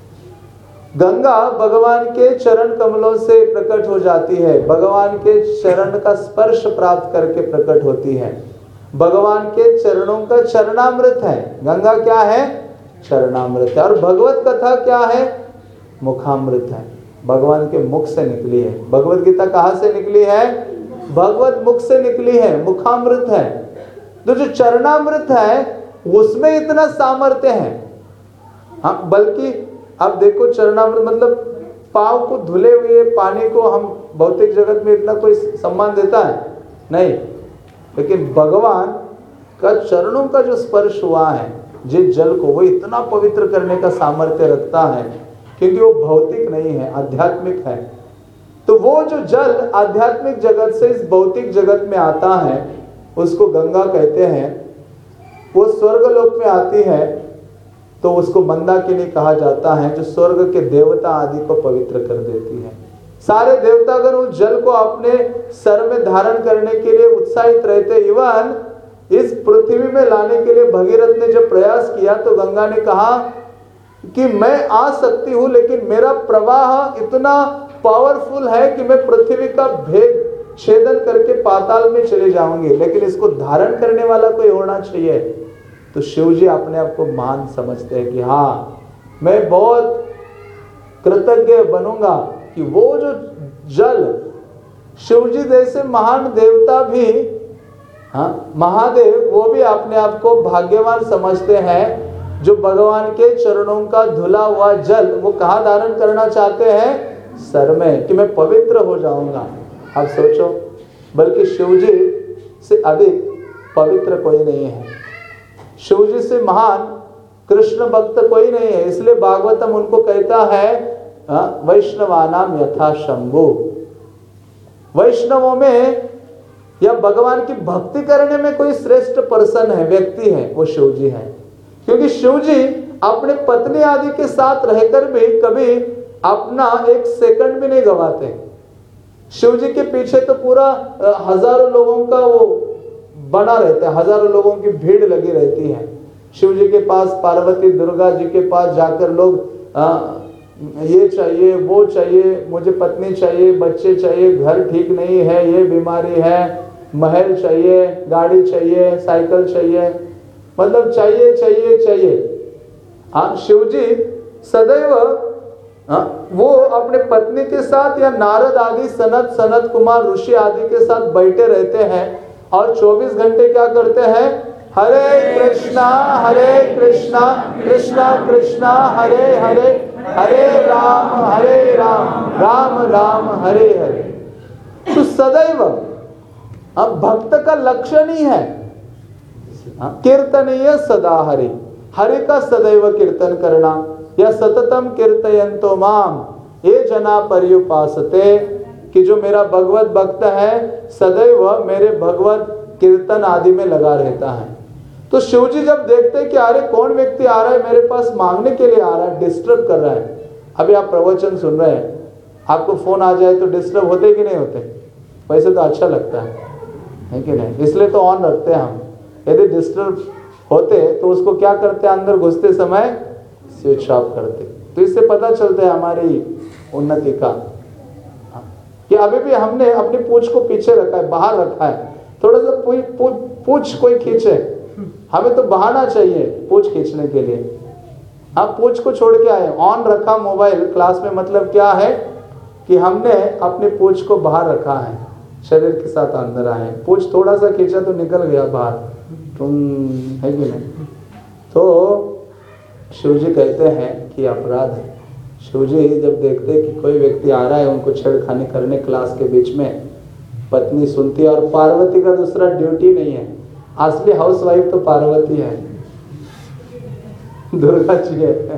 गंगा भगवान के चरण कमलों से प्रकट हो जाती है, भगवान के चरण का स्पर्श प्राप्त करके प्रकट होती है। भगवान के चरणों का चरणामृत है, गंगा क्या है, चरणामृत है। और भगवत कथा क्या है, मुखामृत है, भगवान के मुख से निकली है। भगवत गीता कहाँ से निकली है, भगवत मुख से निकली है, मुखामृत है। तो जो चरणामृत है उसमें इतना सामर्थ्य है। हाँ, बल्कि अब देखो चरणामृत मतलब पांव को धुले हुए पानी को हम भौतिक जगत में इतना कोई सम्मान देता है नहीं, लेकिन भगवान का चरणों का जो स्पर्श हुआ है, जिस जल को वो इतना पवित्र करने का सामर्थ्य रखता है, क्योंकि वो भौतिक नहीं है, आध्यात्मिक है। तो वो जो जल आध्यात्मिक जगत से इस भौतिक जगत में आता है, उसको गंगा कहते हैं। वो स्वर्गलोक में आती है तो उसको मंदाकिनी कहा जाता है, जो स्वर्ग के देवता आदि को पवित्र कर देती है। सारे देवता अगर उस जल को अपने सर में धारण करने के लिए उत्साहित रहते, इवन इस पृथ्वी में लाने के लिए भगीरथ ने जब प्रयास किया तो गंगा ने कहा कि मैं आ सकती हूं, लेकिन मेरा प्रवाह इतना पावरफुल है कि मैं पृथ्वी का भेद छेदन करके पाताल में चले जाऊंगी, लेकिन इसको धारण करने वाला कोई होना चाहिए। तो शिव जी अपने आप को महान समझते हैं कि हाँ, मैं बहुत कृतज्ञ बनूंगा कि वो जो जल, शिव जी जैसे महान देवता भी, हाँ, महादेव, वो भी अपने आप को भाग्यवान समझते हैं जो भगवान के चरणों का धुला हुआ जल वो कहाँ धारण करना चाहते हैं, सर में, कि मैं पवित्र हो जाऊंगा। अब सोचो, बल्कि शिव जी से अधिक पवित्र कोई नहीं है, शिव जी से महान कृष्ण भक्त कोई नहीं है। इसलिए भागवतम उनको कहता है वैष्णवानाम यथा शंभु। वैष्णवों में या भगवान की भक्ति करने में कोई श्रेष्ठ पर्सन है, व्यक्ति है, वो शिव जी है। क्योंकि शिव जी अपने पत्नी आदि के साथ रहकर भी कभी अपना एक सेकंड भी नहीं गवाते। शिव जी के पीछे तो पूरा हजारों लोगों का वो बना रहता है, हजारों लोगों की भीड़ लगी रहती है। शिव जी के पास, पार्वती दुर्गा जी के पास जाकर लोग आ, ये चाहिए, वो चाहिए, मुझे पत्नी चाहिए, बच्चे चाहिए, घर ठीक नहीं है, ये बीमारी है, महल चाहिए, गाड़ी चाहिए, साइकिल चाहिए, मतलब चाहिए चाहिए चाहिए। हाँ, शिव जी सदैव हाँ, वो अपने पत्नी के साथ या नारद आदि, सनत सनत कुमार ऋषि आदि के साथ बैठे रहते हैं और चौबीस घंटे क्या करते हैं, हरे कृष्णा हरे कृष्णा कृष्णा कृष्णा हरे हरे, हरे राम हरे राम राम राम हरे हरे। तो सदैव अब भक्त का लक्षण ही है कीर्तनीय सदा हरि, हरि का सदैव कीर्तन करना। या सततम कीर्तयन्तो माम ये जना पर्युपासते, कि जो मेरा भगवत भक्त है सदैव मेरे भगवत कीर्तन आदि में लगा रहता है। तो शिव जी जब देखते हैं कि अरे कौन व्यक्ति आ रहा है मेरे पास मांगने के लिए आ रहा है, डिस्टर्ब कर रहा है। अभी आप प्रवचन सुन रहे हैं, आपको फोन आ जाए तो डिस्टर्ब होते कि नहीं होते? वैसे तो अच्छा लगता है, है कि नहीं? इसलिए तो ऑन रखते हैं हम। यदि डिस्टर्ब होते तो उसको क्या करते, अंदर घुसते समय स्विच ऑफ करते। तो इससे पता चलता है हमारी उन्नति का कि अभी भी हमने अपनी पूंछ को पीछे रखा है, बाहर रखा है। थोड़ा सा पूंछ कोई खींचे, हमें तो बहाना चाहिए पूंछ खींचने के लिए। आप पूंछ को छोड़ के आए, ऑन रखा मोबाइल क्लास में, मतलब क्या है कि हमने अपनी पूंछ को बाहर रखा है, शरीर के साथ अंदर आए। पूंछ थोड़ा सा खींचा तो निकल गया बाहर, तुम है कि नहीं? तो शिव जी कहते हैं कि अपराध है। शिव जी जब देखते हैं कि कोई व्यक्ति आ रहा है उनको छेड़खानी करने क्लास के बीच में, पत्नी सुनती है। और पार्वती का दूसरा ड्यूटी नहीं है, असली हाउसवाइफ तो पार्वती है, दुर्गा जी है।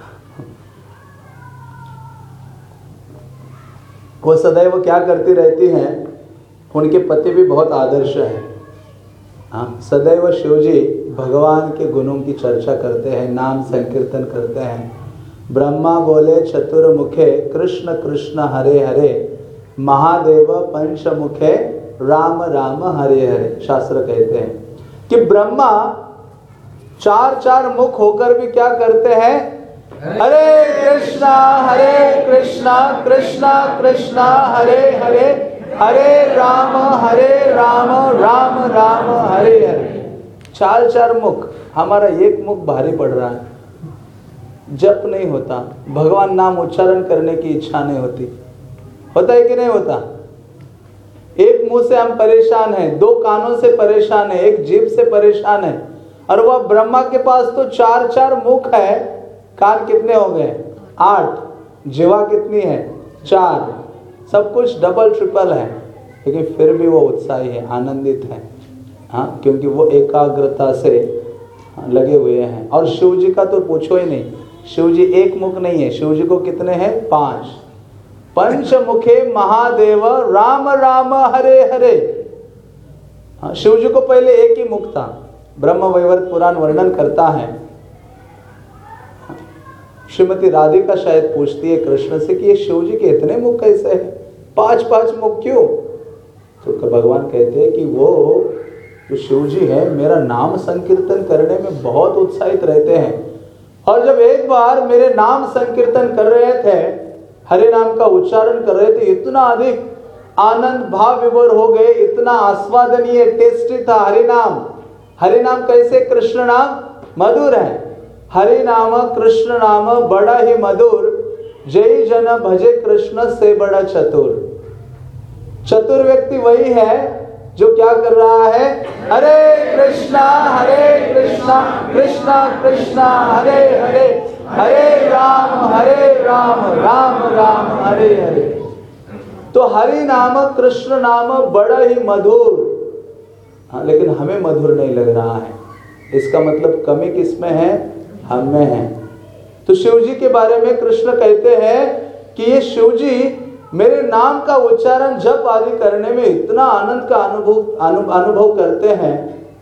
वो सदैव क्या करती रहती हैं, उनके पति भी बहुत आदर्श हैं। हाँ, सदैव शिव जी भगवान के गुणों की चर्चा करते हैं, नाम संकीर्तन करते हैं। ब्रह्मा बोले चतुर्मुखे कृष्ण कृष्ण हरे हरे, महादेव पंचमुखे राम राम हरे हरे। शास्त्र कहते हैं कि ब्रह्मा चार चार मुख होकर भी क्या करते हैं, हरे कृष्णा हरे कृष्णा कृष्णा कृष्णा हरे हरे, हरे राम हरे राम राम राम हरे हरे। चार चार मुख, हमारा एक मुख भारी पड़ रहा है, जप नहीं होता, भगवान नाम उच्चारण करने की इच्छा नहीं होती। होता है कि नहीं होता? एक मुंह से हम परेशान हैं, दो कानों से परेशान है, एक जीभ से परेशान है। और वह ब्रह्मा के पास तो चार चार मुख है। कान कितने हो गए? आठ। जीवा कितनी है? चार। सब कुछ डबल ट्रिपल है, लेकिन फिर भी वो उत्साही है, आनंदित है। हाँ, क्योंकि वो एकाग्रता से लगे हुए हैं। और शिव जी का तो पूछो ही नहीं, शिव जी एक मुख नहीं है, शिव जी को कितने हैं? पांच। पंचमुखे महादेव राम राम हरे हरे। हाँ, शिव जी को पहले एक ही मुख था। ब्रह्म वैवर्त पुराण वर्णन करता है। श्रीमती राधिका शायद पूछती है कृष्ण से कि ये शिव जी के इतने मुख कैसे हैं, पांच पांच मुख क्यों? तो भगवान कहते हैं कि वो जो शिव जी है मेरा नाम संकीर्तन करने में बहुत उत्साहित रहते हैं। और जब एक बार मेरे नाम संकीर्तन कर रहे थे, हरे नाम का उच्चारण कर रहे थे, इतना अधिक आनंद भाव विभोर हो गए, इतना आस्वादनीय टेस्टी था हरि नाम। हरि नाम कैसे? कृष्ण नाम मधुर है। हरि नाम कृष्ण नाम बड़ा ही मधुर, जय जन भजे कृष्ण से बड़ा चतुर। चतुर व्यक्ति वही है जो क्या कर रहा है, हरे कृष्णा हरे कृष्णा कृष्णा कृष्णा हरे हरे, हरे राम हरे राम राम राम हरे हरे। तो हरि नाम कृष्ण नाम बड़ा ही मधुर। हाँ, लेकिन हमें मधुर नहीं लग रहा है। इसका मतलब कमी किसमें है? हम में है। तो शिव जी के बारे में कृष्ण कहते हैं कि ये शिव जी मेरे नाम का उच्चारण जप आदि करने में इतना आनंद का अनुभव अनु, अनुभव करते हैं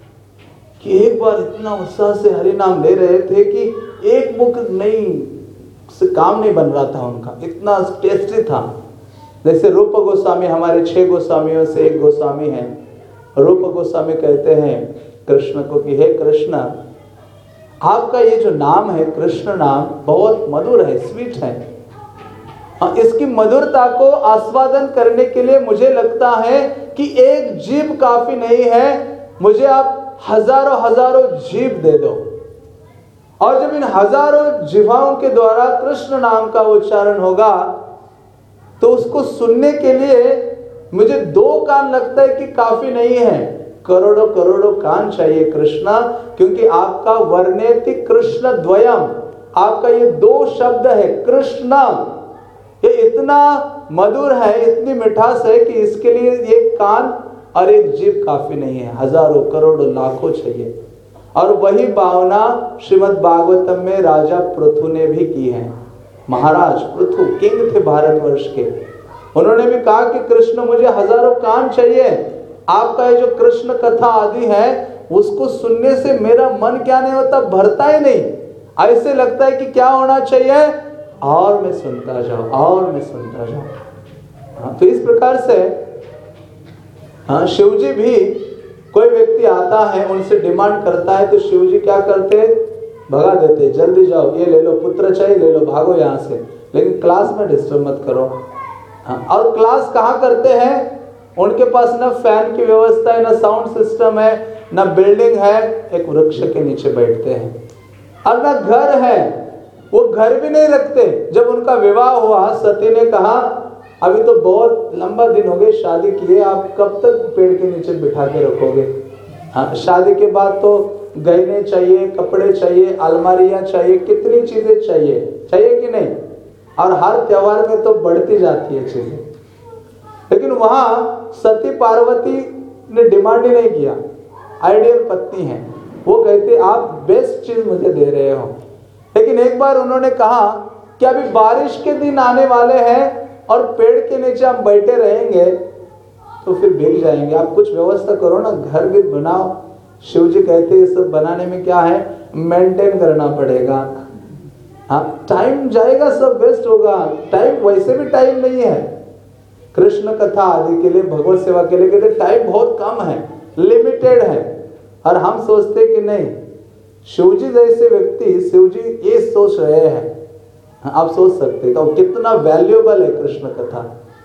कि एक बार इतना उत्साह से हरि नाम ले रहे थे कि एक मुख नहीं से काम नहीं बन रहा था उनका, इतना टेस्टी था। जैसे रूप गोस्वामी, हमारे छह गोस्वामियों से एक गोस्वामी है। रूप गोस्वामी कहते हैं कृष्ण को कि हे कृष्ण, आपका ये जो नाम है कृष्ण नाम बहुत मधुर है, स्वीट है। इसकी मधुरता को आस्वादन करने के लिए मुझे लगता है कि एक जीभ काफी नहीं है, मुझे आप हजारों हजारों जीभ दे दो। और जब इन हजारों जीवाओं के द्वारा कृष्ण नाम का उच्चारण होगा तो उसको सुनने के लिए मुझे दो कान लगता है कि काफी नहीं है, करोड़ों करोड़ों कान चाहिए कृष्णा, क्योंकि आपका वर्णेति कृष्ण द्वयम, आपका ये दो शब्द है कृष्ण, ये इतना मधुर है, इतनी मिठास है कि इसके लिए एक कान और एक जीभ काफी नहीं है, हजारों करोड़ों लाखों चाहिए। और वही भावना श्रीमद् भागवतम में राजा पृथु ने भी की है। महाराज पृथु किंग थे भारतवर्ष के, उन्होंने भी कहा कि कृष्ण मुझे हजारों कान चाहिए, आपका ये जो कृष्ण कथा आदि है उसको सुनने से मेरा मन क्या नहीं होता, भरता ही नहीं। ऐसे लगता है कि क्या होना चाहिए, और मैं सुनता जाऊं और मैं सुनता जाऊं। हाँ, तो इस प्रकार से हाँ शिव जी भी, कोई व्यक्ति आता है उनसे डिमांड करता है तो शिव जी क्या करते, भगा देते, जल्दी जाओ, ये ले लो, पुत्र चाहिए ले लो, भागो यहाँ से, लेकिन क्लास में डिस्टर्ब मत करो। हाँ, और क्लास कहाँ करते हैं, उनके पास ना फैन की व्यवस्था है, ना साउंड सिस्टम है, ना बिल्डिंग है, एक वृक्ष के नीचे बैठते हैं, और ना घर है, वो घर भी नहीं रखते। जब उनका विवाह हुआ, सती ने कहा अभी तो बहुत लंबा दिन हो गए शादी किए, आप कब तक पेड़ के नीचे बिठा के रखोगे। हाँ, शादी के बाद तो गहने चाहिए, कपड़े चाहिए, अलमारियां चाहिए, कितनी चीजें चाहिए, चाहिए कि नहीं, और हर त्योहार में तो बढ़ती जाती है चीजें। लेकिन वहां सती पार्वती ने डिमांड ही नहीं किया, आइडियल पत्नी है, वो कहते आप बेस्ट चीज मुझे दे रहे हो। लेकिन एक बार उन्होंने कहा कि अभी बारिश के दिन आने वाले हैं और पेड़ के नीचे हम बैठे रहेंगे तो फिर भीग जाएंगे, आप कुछ व्यवस्था करो ना, घर भी बनाओ। शिव जी कहते हैं सब बनाने में क्या है, मेंटेन करना पड़ेगा। हाँ, टाइम जाएगा, सब वेस्ट होगा, टाइम वैसे भी टाइम नहीं है कृष्ण कथा आदि के लिए, भगवत सेवा के लिए कहते टाइम बहुत कम है, लिमिटेड है। और हम सोचते कि नहीं, शिवजी जैसे व्यक्ति, शिवजी ये सोच रहे हैं, आप सोच सकते तो कितना वैल्यूएबल है कृष्ण कथा,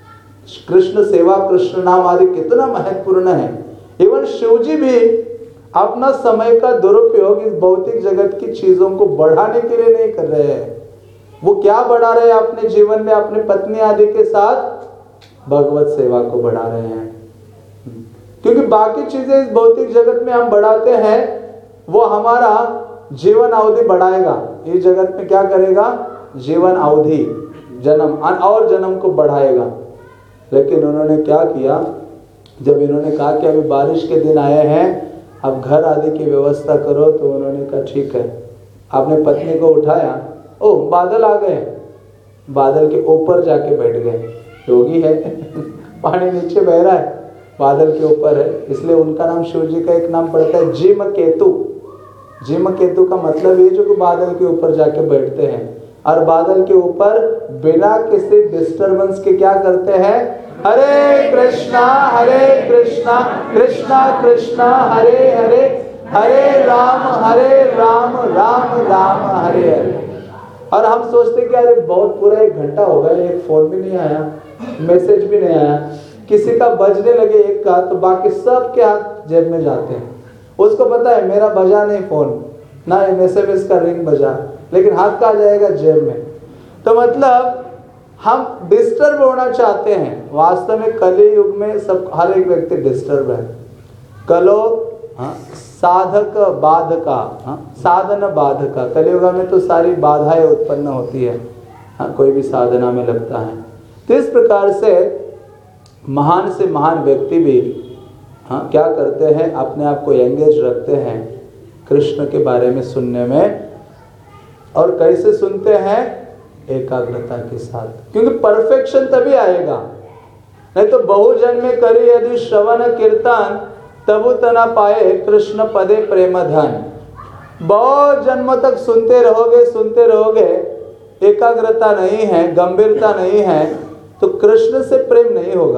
कृष्ण सेवा, कृष्ण नाम आदि कितना महत्वपूर्ण है। इवन शिवजी भी अपना समय का दुरुपयोग इस भौतिक जगत की चीजों को बढ़ाने के लिए नहीं कर रहे हैं। वो क्या बढ़ा रहे हैं अपने जीवन में, अपने पत्नी आदि के साथ भगवत सेवा को बढ़ा रहे हैं। क्योंकि बाकी चीजें इस भौतिक जगत में हम बढ़ाते हैं, वो हमारा जीवन अवधि बढ़ाएगा, इस जगत में क्या करेगा, जीवन अवधि, जन्म और जन्म को बढ़ाएगा। लेकिन उन्होंने क्या किया, जब इन्होंने कहा कि अभी बारिश के दिन आए हैं, अब घर आदि की व्यवस्था करो, तो उन्होंने कहा ठीक है। आपने पत्नी को उठाया, ओ बादल आ गए, बादल के ऊपर जाके बैठ गए, योगी है पानी नीचे बह रहा है, बादल के ऊपर है, इसलिए उनका नाम शिव जी का एक नाम पड़ता है जिम केतु। जिम केतु का मतलब ये जो कि बादल के ऊपर जाके बैठते हैं, और बादल के ऊपर बिना किसी डिस्टरबेंस के क्या करते हैं, हरे कृष्णा हरे कृष्णा कृष्णा कृष्णा हरे हरे, हरे राम हरे राम राम राम हरे हरे। और हम सोचते कि अरे बहुत पूरा एक घंटा हो गया, एक फोन भी नहीं आया, मैसेज भी नहीं आया, किसी का बजने लगे एक का तो बाकी सब के हाथ जेब में जाते हैं। उसको पता है मेरा बजा नहीं फोन, ना एसएमएस का रिंग बजा, लेकिन हाथ का आ जाएगा जेब में। तो मतलब हम डिस्टर्ब होना चाहते हैं। वास्तव में कली युग में सब, हर एक व्यक्ति डिस्टर्ब है। कलो हाँ, साधक बाधका, हाँ, साधन बाधका, कलियुग में तो सारी बाधाएं उत्पन्न होती है, हाँ, कोई भी साधना में लगता है। तो इस प्रकार से महान से महान व्यक्ति भी हाँ क्या करते हैं, अपने आप को एंगेज रखते हैं कृष्ण के बारे में सुनने में। और कैसे सुनते हैं, एकाग्रता के साथ, क्योंकि परफेक्शन तभी आएगा, नहीं तो बहुजन में करी यदि श्रवण कीर्तन तबु तना पाए कृष्ण पदे प्रेम धन। बहुत जन्मों तक सुनते रहोगे सुनते रहोगे, एकाग्रता नहीं है, गंभीरता नहीं है, तो कृष्ण से प्रेम नहीं होगा।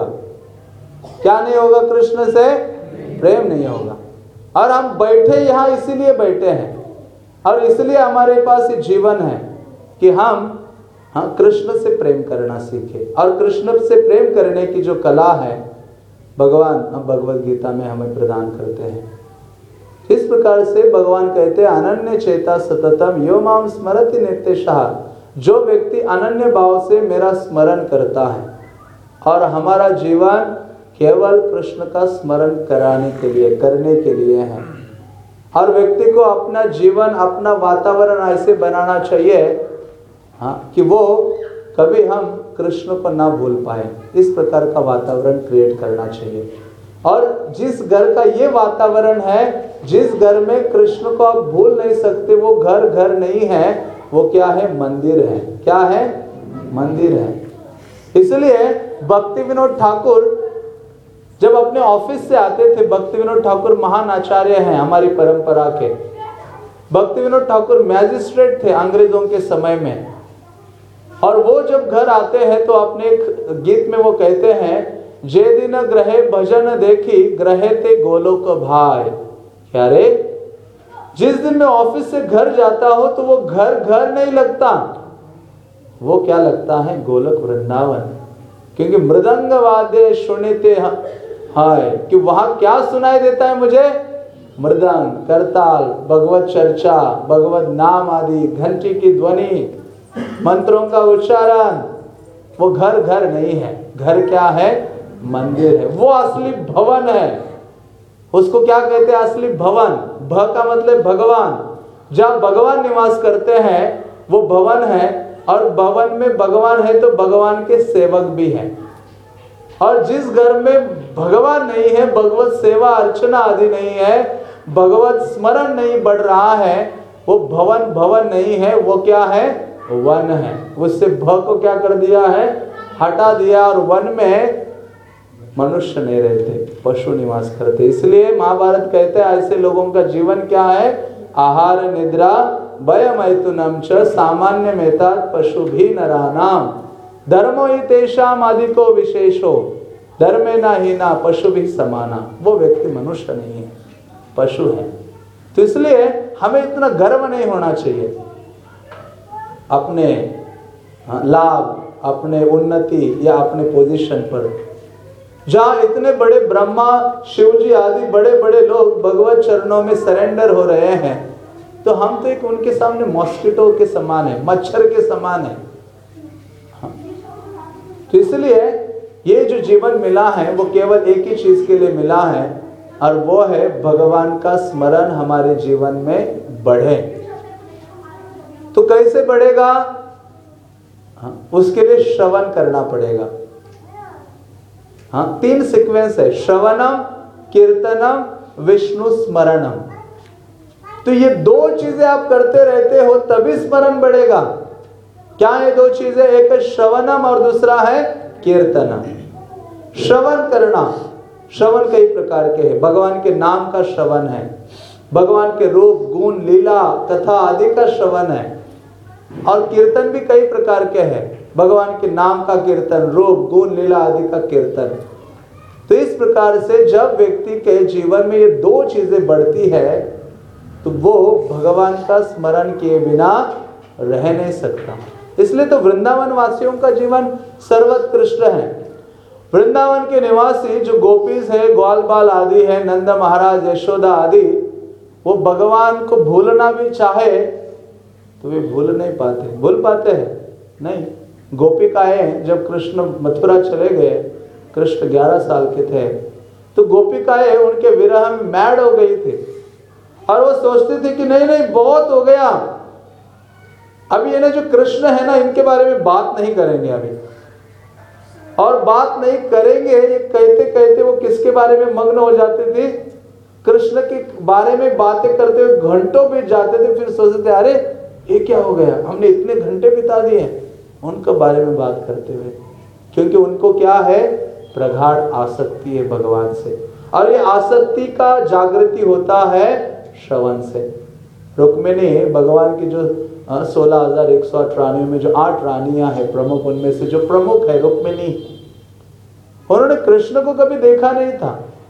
क्या नहीं होगा, कृष्ण से प्रेम नहीं होगा। और हम बैठे यहाँ इसीलिए बैठे हैं, और इसलिए हमारे पास ये जीवन है कि हम हाँ कृष्ण से प्रेम करना सीखे। और कृष्ण से प्रेम करने की जो कला है भगवान भगवद गीता में हमें प्रदान करते हैं। इस प्रकार से भगवान कहते हैं, अनन्य चेता सततम यो माम स्मरति नित्यशः। जो व्यक्ति अनन्य भाव से मेरा स्मरण करता है, और हमारा जीवन केवल कृष्ण का स्मरण कराने के लिए करने के लिए है। हर व्यक्ति को अपना जीवन, अपना वातावरण ऐसे बनाना चाहिए हाँ कि वो कभी हम कृष्ण को ना भूल पाए, इस प्रकार का वातावरण क्रिएट करना चाहिए। और जिस घर का ये वातावरण है, जिस घर में कृष्ण को आप भूल नहीं सकते, वो घर घर नहीं है, वो क्या है, मंदिर है। क्या है, मंदिर है। इसलिए भक्ति विनोद ठाकुर जब अपने ऑफिस से आते थे, भक्ति विनोद ठाकुर महान आचार्य हैं हमारी परंपरा के। भक्ति विनोद ठाकुर मैजिस्ट्रेट थे अंग्रेजों के समय में, और वो जब घर आते हैं तो अपने एक गीत में वो कहते हैं, जे दिन ग्रहे भजन देखी ग्रहे ते गोलोक भाई। क्या रे, जिस दिन मैं ऑफिस से घर जाता हूं तो वो घर घर नहीं लगता, वो क्या लगता है, गोलोक वृंदावन। क्योंकि मृदंग वाद्य सुनते हाय, कि वहां क्या सुनाई देता है मुझे, मृदंग, करताल, भगवत चर्चा, भगवत नाम आदि, घंटी की ध्वनि, मंत्रों का उच्चारण। वो घर घर नहीं है, घर क्या है, मंदिर है, वो असली भवन है। उसको क्या कहते हैं, असली भवन। भ का मतलब भगवान, जहाँ भगवान निवास करते हैं वो भवन है, और भवन में भगवान है तो भगवान के सेवक भी हैं। और जिस घर में भगवान नहीं है, भगवत सेवा अर्चना आदि नहीं है, भगवत स्मरण नहीं बढ़ रहा है, वो भवन भवन नहीं है, वो क्या है, वन है। उससे भ को क्या कर दिया है, हटा दिया, और वन में मनुष्य नहीं रहते, पशु निवास करते। इसलिए महाभारत कहते हैं ऐसे लोगों का जीवन क्या है, आहार निद्रा भय मैथुनम च सामान्य मेता पशु भी नरानाम धर्मो ही तेषाम आदिको विशेषो धर्मे ना ही ना पशु भी समाना। वो व्यक्ति मनुष्य नहीं है, पशु है। तो इसलिए हमें इतना गर्व नहीं होना चाहिए अपने लाभ, अपने उन्नति या अपने पोजीशन पर। जहाँ इतने बड़े ब्रह्मा, शिव जी आदि बड़े बड़े लोग भगवत चरणों में सरेंडर हो रहे हैं, तो हम तो एक उनके सामने मॉस्किटो के समान है, मच्छर के समान है। तो इसलिए ये जो जीवन मिला है वो केवल एक ही चीज के लिए मिला है, और वो है भगवान का स्मरण हमारे जीवन में बढ़े। तो कैसे बढ़ेगा, हाँ, उसके लिए श्रवण करना पड़ेगा। हाँ, तीन सीक्वेंस है, श्रवणम, कीर्तनम, विष्णु स्मरणम। तो ये दो चीजें आप करते रहते हो तभी स्मरण बढ़ेगा। क्या है दो चीजें, एक है श्रवणम और दूसरा है कीर्तनम। श्रवण करना, श्रवण कई प्रकार के हैं। भगवान के नाम का श्रवण है, भगवान के रूप, गुण, लीला, कथा आदि का श्रवण है। और कीर्तन भी कई प्रकार के हैं, भगवान के नाम का कीर्तन, रूप, गुण, लीला आदि का कीर्तन। तो इस प्रकार से जब व्यक्ति के जीवन में ये दो चीजें बढ़ती है तो वो भगवान का स्मरण किए बिना रह नहीं सकता। इसलिए तो वृंदावन वासियों का जीवन सर्वोत्कृष्ट है। वृंदावन के निवासी जो गोपीज है, ग्वाल बाल आदि है, नंद महाराज, यशोदा आदि, वो भगवान को भूलना भी चाहे तो वे भूल नहीं पाते। भूल पाते हैं नहीं। गोपिकाएं जब कृष्ण मथुरा चले गए, कृष्ण ग्यारह साल के थे, तो गोपिकाएं उनके विरह में मैड हो गई थी, और वो सोचती थी कि नहीं नहीं बहुत हो गया, अभी ये ना जो कृष्ण है ना इनके बारे में बात नहीं करेंगे अभी। और बात नहीं करेंगे ये कहते कहते वो किसके बारे में मग्न हो जाते थे, कृष्ण के बारे में बातें करते हुए घंटों बीत जाते थे। फिर सोचते थे अरे ये क्या हो गया, हमने इतने घंटे बिता दिए उनके बारे में बात करते हुए। क्योंकि उनको क्या है, प्रगाढ़ आसक्ति है भगवान से, और ये आसक्ति का जागृति होता है श्रवण से। रुक्मिणी भगवान की जो सोलह हजार एक सौ आठ रानियों में जो आठ रानियां हैं प्रमुख, उनमें से जो प्रमुख है रुक्मिणी, उन्होंने कृष्ण को कभी देखा नहीं था।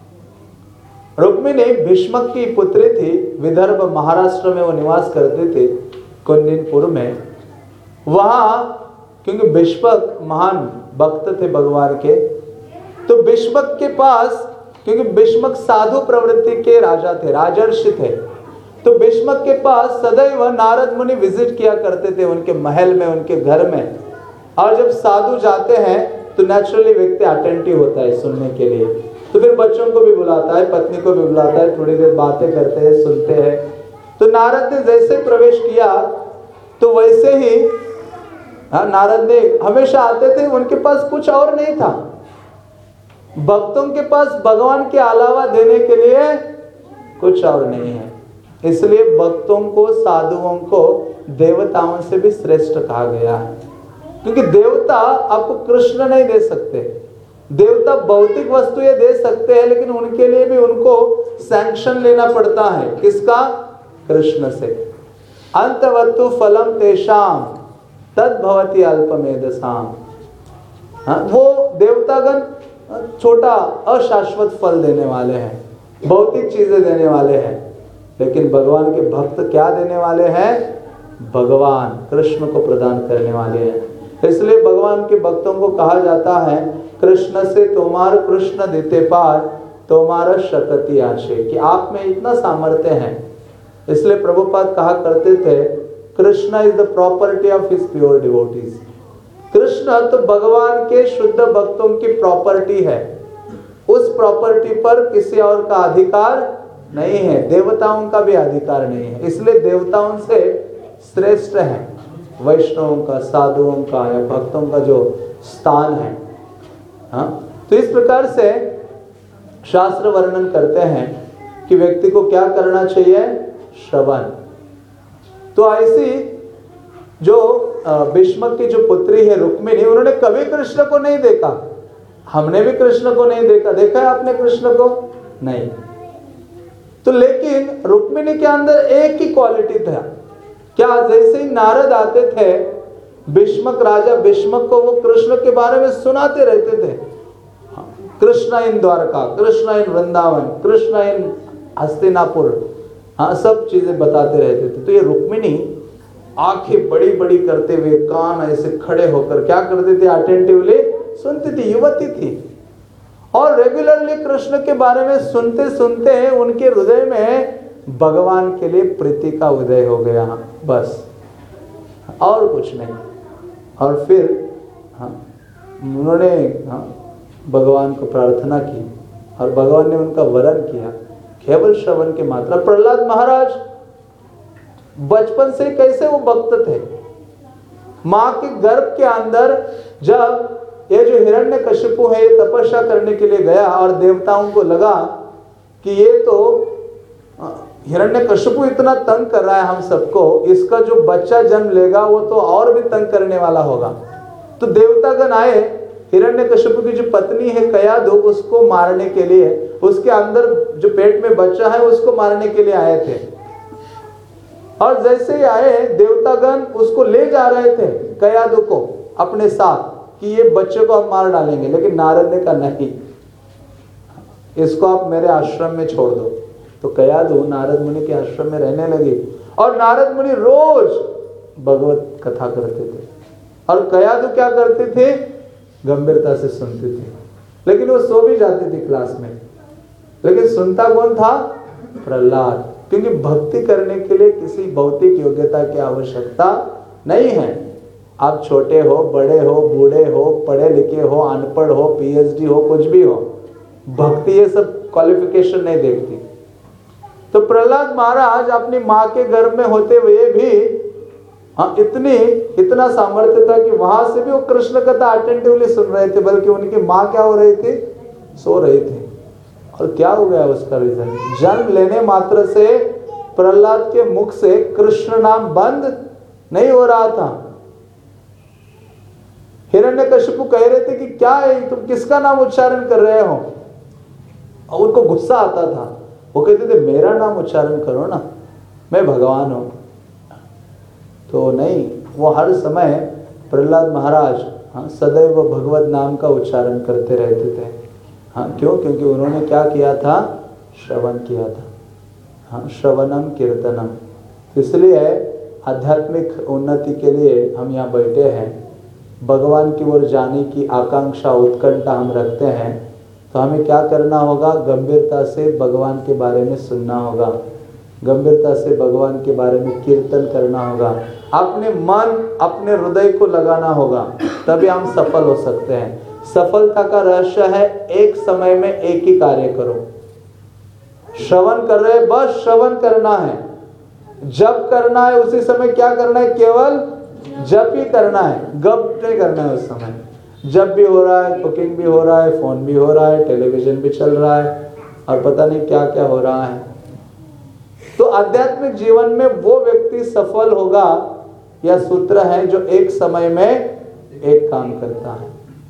रुक्मिणी भीष्मक की पुत्री थी, विदर्भ महाराष्ट्र में वो निवास करते थे, कुंदिनपुर में। वहां क्योंकि भीष्मक महान भक्त थे भगवान के, तो भीष्मक के पास, क्योंकि भीष्मक साधु प्रवृत्ति के राजा थे, राजर्षि थे, तो भीष्मक के पास सदैव नारद मुनि विजिट किया करते थे उनके महल में, उनके घर में। और जब साधु जाते हैं तो नेचुरली व्यक्ति अटेंटिव होता है सुनने के लिए, तो फिर बच्चों को भी बुलाता है, पत्नी को भी बुलाता है, थोड़ी देर बातें करते हैं, सुनते हैं। तो नारद ने जैसे प्रवेश किया तो वैसे ही हाँ, नारद ने हमेशा आते थे, उनके पास कुछ और नहीं था। भक्तों के पास भगवान के अलावा देने के लिए कुछ और नहीं है। इसलिए भक्तों को, साधुओं को देवताओं से भी श्रेष्ठ कहा गया है। क्योंकि देवता आपको कृष्ण नहीं दे सकते। देवता भौतिक वस्तुएं दे सकते हैं, लेकिन उनके लिए भी उनको सैंक्शन लेना पड़ता है। किसका? कृष्ण से। अंतवत्तु फलम तेषाम तद भवति अल्पमेधसाम। हाँ, वो देवतागण छोटा अशाश्वत फल देने वाले हैं, भौतिक चीजें देने वाले हैं, लेकिन भगवान के भक्त क्या देने वाले हैं? भगवान कृष्ण को प्रदान करने वाले हैं। इसलिए भगवान के भक्तों को कहा जाता है, कृष्ण से तोमार कृष्ण देते पार तोमारा शकति आशे, कि आप में इतना सामर्थ्य है। इसलिए प्रभुपाद कहा करते थे, Krishna is the property of his pure devotees. Krishna तो भगवान के शुद्ध भक्तों की प्रॉपर्टी है, उस प्रॉपर्टी पर किसी और का अधिकार नहीं है, देवताओं का भी अधिकार नहीं है। इसलिए देवताओं से श्रेष्ठ है वैष्णवों का, साधुओं का या भक्तों का जो स्थान है। हाँ, तो इस प्रकार से शास्त्र वर्णन करते हैं कि व्यक्ति को क्या करना चाहिए? श्रवण। तो ऐसी जो भीष्म की जो पुत्री है रुक्मिणी, उन्होंने कभी कृष्ण को नहीं देखा। हमने भी कृष्ण को नहीं देखा। देखा है आपने कृष्ण को? नहीं। तो लेकिन रुक्मिणी के अंदर एक ही क्वालिटी था। क्या? जैसे ही नारद आते थे, भीष्मक राजा भीष्मक को वो कृष्ण के बारे में सुनाते रहते थे। कृष्ण इन द्वारका, कृष्ण इन वृंदावन, कृष्ण इन हस्तिनापुर, हाँ, सब चीजें बताते रहते थे। तो ये रुक्मिणी आंखें बड़ी बड़ी करते हुए, कान ऐसे खड़े होकर क्या करते थे? अटेंटिवली सुनती थी। युवती थी और रेगुलरली कृष्ण के बारे में सुनते सुनते उनके हृदय में भगवान के लिए प्रीति का उदय हो गया, बस, और कुछ नहीं। और फिर हाँ, उन्होंने हाँ, भगवान को प्रार्थना की और भगवान ने उनका वरण किया केवल श्रवण के मात्रा। प्रहलाद महाराज बचपन से कैसे वो भक्त थे। मां के गर्भ के अंदर जब ये जो हिरण्यकशिपु है ये तपस्या करने के लिए गया और देवताओं को लगा कि ये तो हिरण्यकशिपु इतना तंग कर रहा है हम सबको, इसका जो बच्चा जन्म लेगा वो तो और भी तंग करने वाला होगा। तो देवतागण आए, हिरण्यकशिपु की जो पत्नी है कयाधु, उसको मारने के लिए, उसके अंदर जो पेट में बच्चा है उसको मारने के लिए आए थे। और जैसे ही आए, देवतागण उसको ले जा रहे थे कयाधु को अपने साथ कि ये बच्चे को हम मार डालेंगे, लेकिन नारद ने कहा नहीं, इसको आप मेरे आश्रम में छोड़ दो। तो कयाधु नारद मुनि के आश्रम में रहने लगी और नारद मुनि रोज भगवत कथा करते थे और कयाधु क्या करते थे? गंभीरता से सुनते थे, लेकिन वो सो भी जाती थी क्लास में। लेकिन सुनता कौन था? प्रहलाद। क्योंकि भक्ति करने के लिए किसी भौतिक योग्यता की आवश्यकता नहीं है। आप छोटे हो, बड़े हो, बूढ़े हो, पढ़े लिखे हो, अनपढ़ हो, पीएचडी हो, कुछ भी हो, भक्ति ये सब क्वालिफिकेशन नहीं देखती। तो प्रहलाद महाराज अपनी माँ के गर्भ में होते हुए भी हाँ, इतनी इतना सामर्थ्य था कि वहां से भी वो कृष्ण कथा अटेंटिवली सुन रहे थे, बल्कि उनकी माँ क्या हो रही थी? सो रही थी। और क्या हो गया उसका रीजन? जन्म लेने मात्र से प्रहलाद के मुख से कृष्ण नाम बंद नहीं हो रहा था। हिरण्यकशिपु कह रहे थे कि क्या है, तुम किसका नाम उच्चारण कर रहे हो? और उनको गुस्सा आता था। वो कहते थे मेरा नाम उच्चारण करो ना, मैं भगवान हूं। तो नहीं, वो हर समय प्रहलाद महाराज हाँ, सदैव भगवत नाम का उच्चारण करते रहते थे। हाँ, क्यों? क्योंकि उन्होंने क्या किया था? श्रवण किया था। हाँ, श्रवणम कीर्तनम। इसलिए आध्यात्मिक उन्नति के लिए हम यहाँ बैठे हैं, भगवान की ओर जाने की आकांक्षा, उत्कंठा हम रखते हैं। तो हमें क्या करना होगा? गंभीरता से भगवान के बारे में सुनना होगा, गंभीरता से भगवान के बारे में कीर्तन करना होगा, अपने मन, अपने हृदय को लगाना होगा, तभी हम सफल हो सकते हैं। सफलता का रहस्य है एक समय में एक ही कार्य करो। श्रवण कर रहे, बस श्रवण करना है। जप करना है उसी समय क्या करना है? केवल जप ही करना है, गप नहीं करना है उस समय। जब भी हो रहा है, कुकिंग भी हो रहा है, फोन भी हो रहा है, टेलीविजन भी चल रहा है और पता नहीं क्या क्या हो रहा है। तो आध्यात्मिक जीवन में वो व्यक्ति सफल होगा, यह सूत्र है, जो एक समय में एक काम करता है।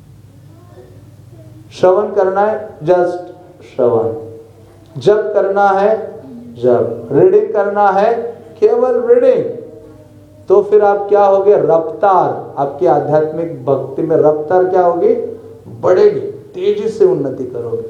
श्रवण करना है, जस्ट श्रवण। जप करना है, जप। रीडिंग करना है, केवल रीडिंग। तो फिर आप क्या होगे, रफ्तार, आपकी आध्यात्मिक भक्ति में रफ्तार क्या होगी, बढ़ेगी, तेजी से उन्नति करोगे।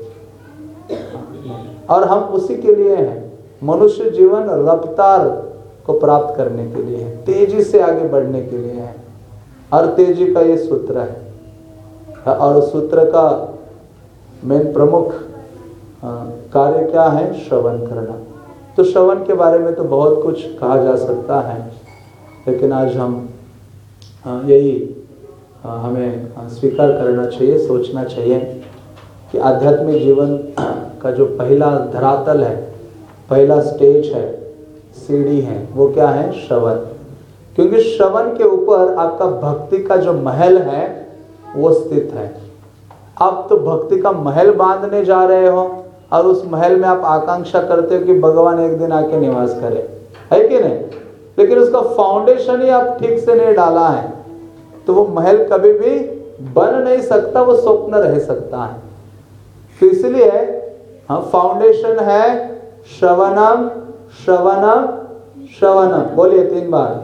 और हम उसी के लिए हैं। मनुष्य जीवन रफ्तार को प्राप्त करने के लिए है, तेजी से आगे बढ़ने के लिए है। और तेजी का ये सूत्र है। और सूत्र का मेन प्रमुख कार्य क्या है, श्रवण करना। तो श्रवण के बारे में तो बहुत कुछ कहा जा सकता है, लेकिन आज हम यही हमें स्वीकार करना चाहिए, सोचना चाहिए कि आध्यात्मिक जीवन का जो पहला धरातल है, पहला स्टेज है, सीढ़ी है, वो क्या है, श्रवण। क्योंकि श्रवण के ऊपर आपका भक्ति का जो महल है वो स्थित है। आप तो भक्ति का महल बांधने जा रहे हो और उस महल में आप आकांक्षा करते हो कि भगवान एक दिन आके निवास करे, है कि नहीं? लेकिन उसका फाउंडेशन ही आप ठीक से नहीं डाला है, तो वो महल कभी भी बन नहीं सकता, वो स्वप्न रह सकता है। तो इसलिए हाँ, फाउंडेशन है श्रवणम श्रवणम श्रवणम। बोलिए तीन बार।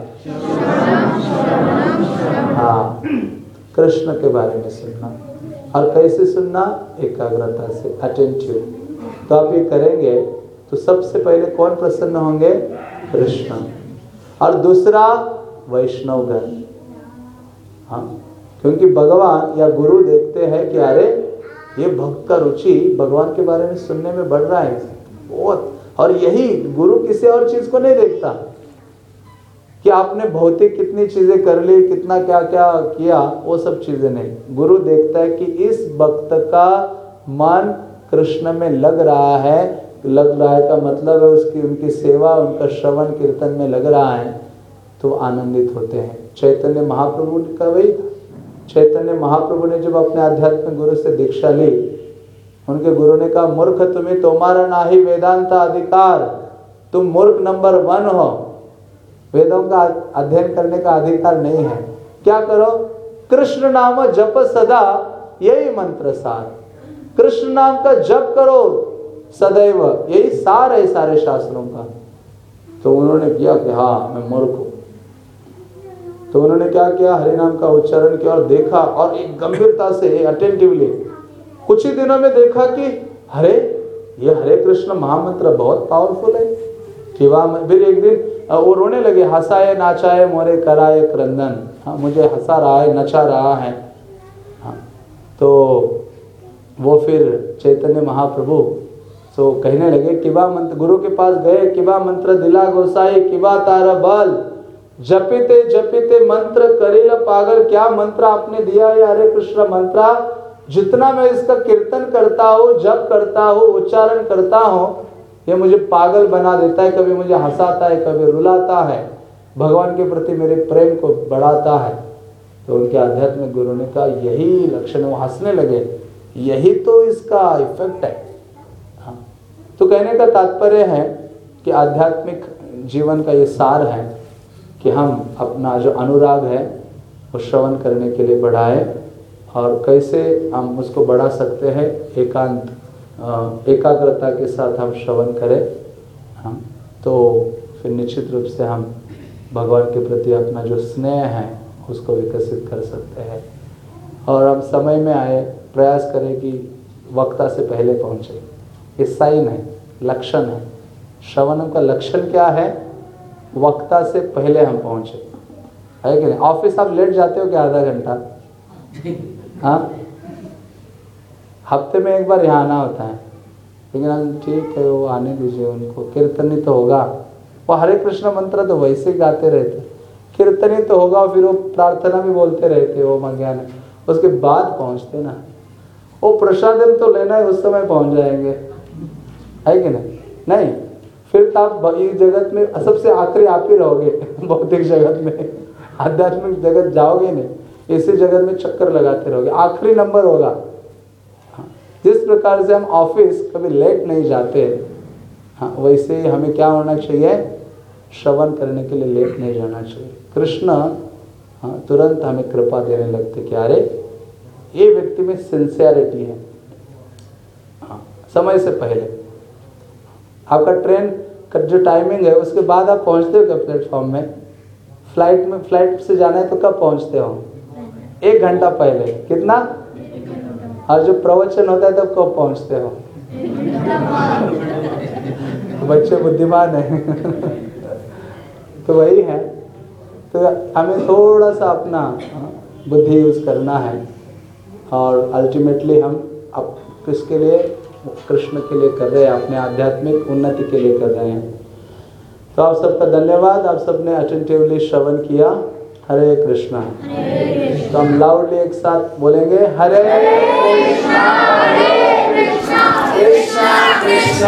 हाँ, कृष्ण के बारे में सुनना। और कैसे सुनना, एकाग्रता से, अटेंटिव। तो आप ये करेंगे तो सबसे पहले कौन प्रसन्न होंगे, कृष्ण। और दूसरा वैष्णवगण। हाँ, क्योंकि भगवान या गुरु देखते हैं कि अरे ये भक्त का रुचि भगवान के बारे में सुनने में बढ़ रहा है बहुत। और यही गुरु किसी और चीज को नहीं देखता कि आपने भौतिक कितनी चीजें कर ली, कितना क्या क्या किया, वो सब चीजें नहीं। गुरु देखता है कि इस भक्त का मन कृष्ण में लग रहा है। लग रहा है का मतलब है उसकी उनकी सेवा, उनका श्रवण कीर्तन में लग रहा है, तो आनंदित होते हैं। चैतन्य महाप्रभु का वही था। चैतन्य महाप्रभु ने जब अपने आध्यात्मिक गुरु से दीक्षा ली, उनके गुरु ने कहा, मूर्ख तुम्हें तुम्हारा ना ही वेदांत अधिकार, तुम मूर्ख नंबर वन हो, वेदों का अध्ययन करने का अधिकार नहीं है। क्या करो, कृष्ण नाम जप सदा, यही मंत्र सार। कृष्ण नाम का जप करो सदैव, यही सार है सारे शास्त्रों का। तो उन्होंने किया कि हाँ मैं मूर्ख हूं। तो उन्होंने क्या किया, हरि नाम का उच्चारण किया और देखा, और एक गंभीरता से अटेंटिवली कुछ ही दिनों में देखा कि अरे ये हरे कृष्ण महामंत्र बहुत पावरफुल है। कि वह फिर एक दिन वो रोने लगे, हंसाए नाचाए मोरे कराए क्रंदन। हाँ, मुझे हंसा रहा है, नचा रहा है। हाँ, तो वो फिर चैतन्य महाप्रभु तो कहने लगे, किबा मंत्र, गुरु के पास गए, किबा मंत्र दिला गोसाई, किबा तारा बल, जपिते जपिते मंत्र करेला पागल। क्या मंत्र आपने दिया है हरे कृष्ण मंत्र, जितना मैं इसका कीर्तन करता हूँ, जप करता हूँ, उच्चारण करता हूँ, ये मुझे पागल बना देता है। कभी मुझे हंसाता है, कभी रुलाता है, भगवान के प्रति मेरे प्रेम को बढ़ाता है। तो उनके आध्यात्मिक गुरु ने कहा यही लक्षण, वो हंसने लगे, यही तो इसका इफेक्ट है। हाँ, तो कहने का तात्पर्य है कि आध्यात्मिक जीवन का ये सार है कि हम अपना जो अनुराग है वो श्रवण करने के लिए बढ़ाएं। और कैसे हम उसको बढ़ा सकते हैं, एकांत एकाग्रता के साथ हम श्रवण करें हम, तो फिर निश्चित रूप से हम भगवान के प्रति अपना जो स्नेह है उसको विकसित कर सकते हैं। और हम समय में आए, प्रयास करें कि वक्ता से पहले पहुँचे। ये साइन है, लक्षण है। श्रवण का लक्षण क्या है, वक्ता से पहले हम पहुँचे, है कि नहीं? ऑफिस आप लेट जाते हो क्या, आधा घंटा? हाँ, हफ्ते में एक बार यहाँ आना होता है, लेकिन हम ठीक है वो आने दीजिए, उनको कीर्तनी तो होगा। वो हरे कृष्ण मंत्र तो वैसे ही गाते रहते, कीर्तनी तो होगा, फिर वो प्रार्थना भी बोलते रहते, वो मंज्ञान उसके बाद पहुँचते ना। वो प्रसादम तो लेना है, उस समय पहुँच जाएंगे, है कि नहीं? नहीं, फिर तो आप इस जगत में सबसे आखिरी आप ही रहोगे भौतिक जगत में, आध्यात्मिक जगत जाओगे नहीं, इसी जगत में चक्कर लगाते रहोगे, आखिरी नंबर होगा। जिस प्रकार से हम ऑफिस कभी लेट नहीं जाते, हाँ, वैसे ही हमें क्या होना चाहिए, श्रवण करने के लिए लेट नहीं जाना चाहिए। कृष्ण हाँ, तुरंत हमें कृपा देने लगते कि अरे ये व्यक्ति में सिंसियरिटी है। हाँ, समय से पहले आपका ट्रेन का जो टाइमिंग है उसके बाद आप पहुंचते हो क्या प्लेटफॉर्म में? फ्लाइट में फ्लाइट से जाना है तो कब पहुंचते हो? एक घंटा पहले। कितना? और जो प्रवचन होता है तब कब पहुंचते हो? बच्चे बुद्धिमान है। तो वही है, तो हमें थोड़ा सा अपना बुद्धि यूज करना है और अल्टीमेटली हम अब किसके लिए? कृष्ण के लिए कर रहे हैं, अपने आध्यात्मिक उन्नति के लिए कर रहे हैं। तो आप सबका धन्यवाद, आप सबने अटेंटिवली श्रवण किया। हरे कृष्णा। तो हम लाउडली एक साथ बोलेंगे, हरे कृष्णा हरे कृष्णा कृष्णा कृष्णा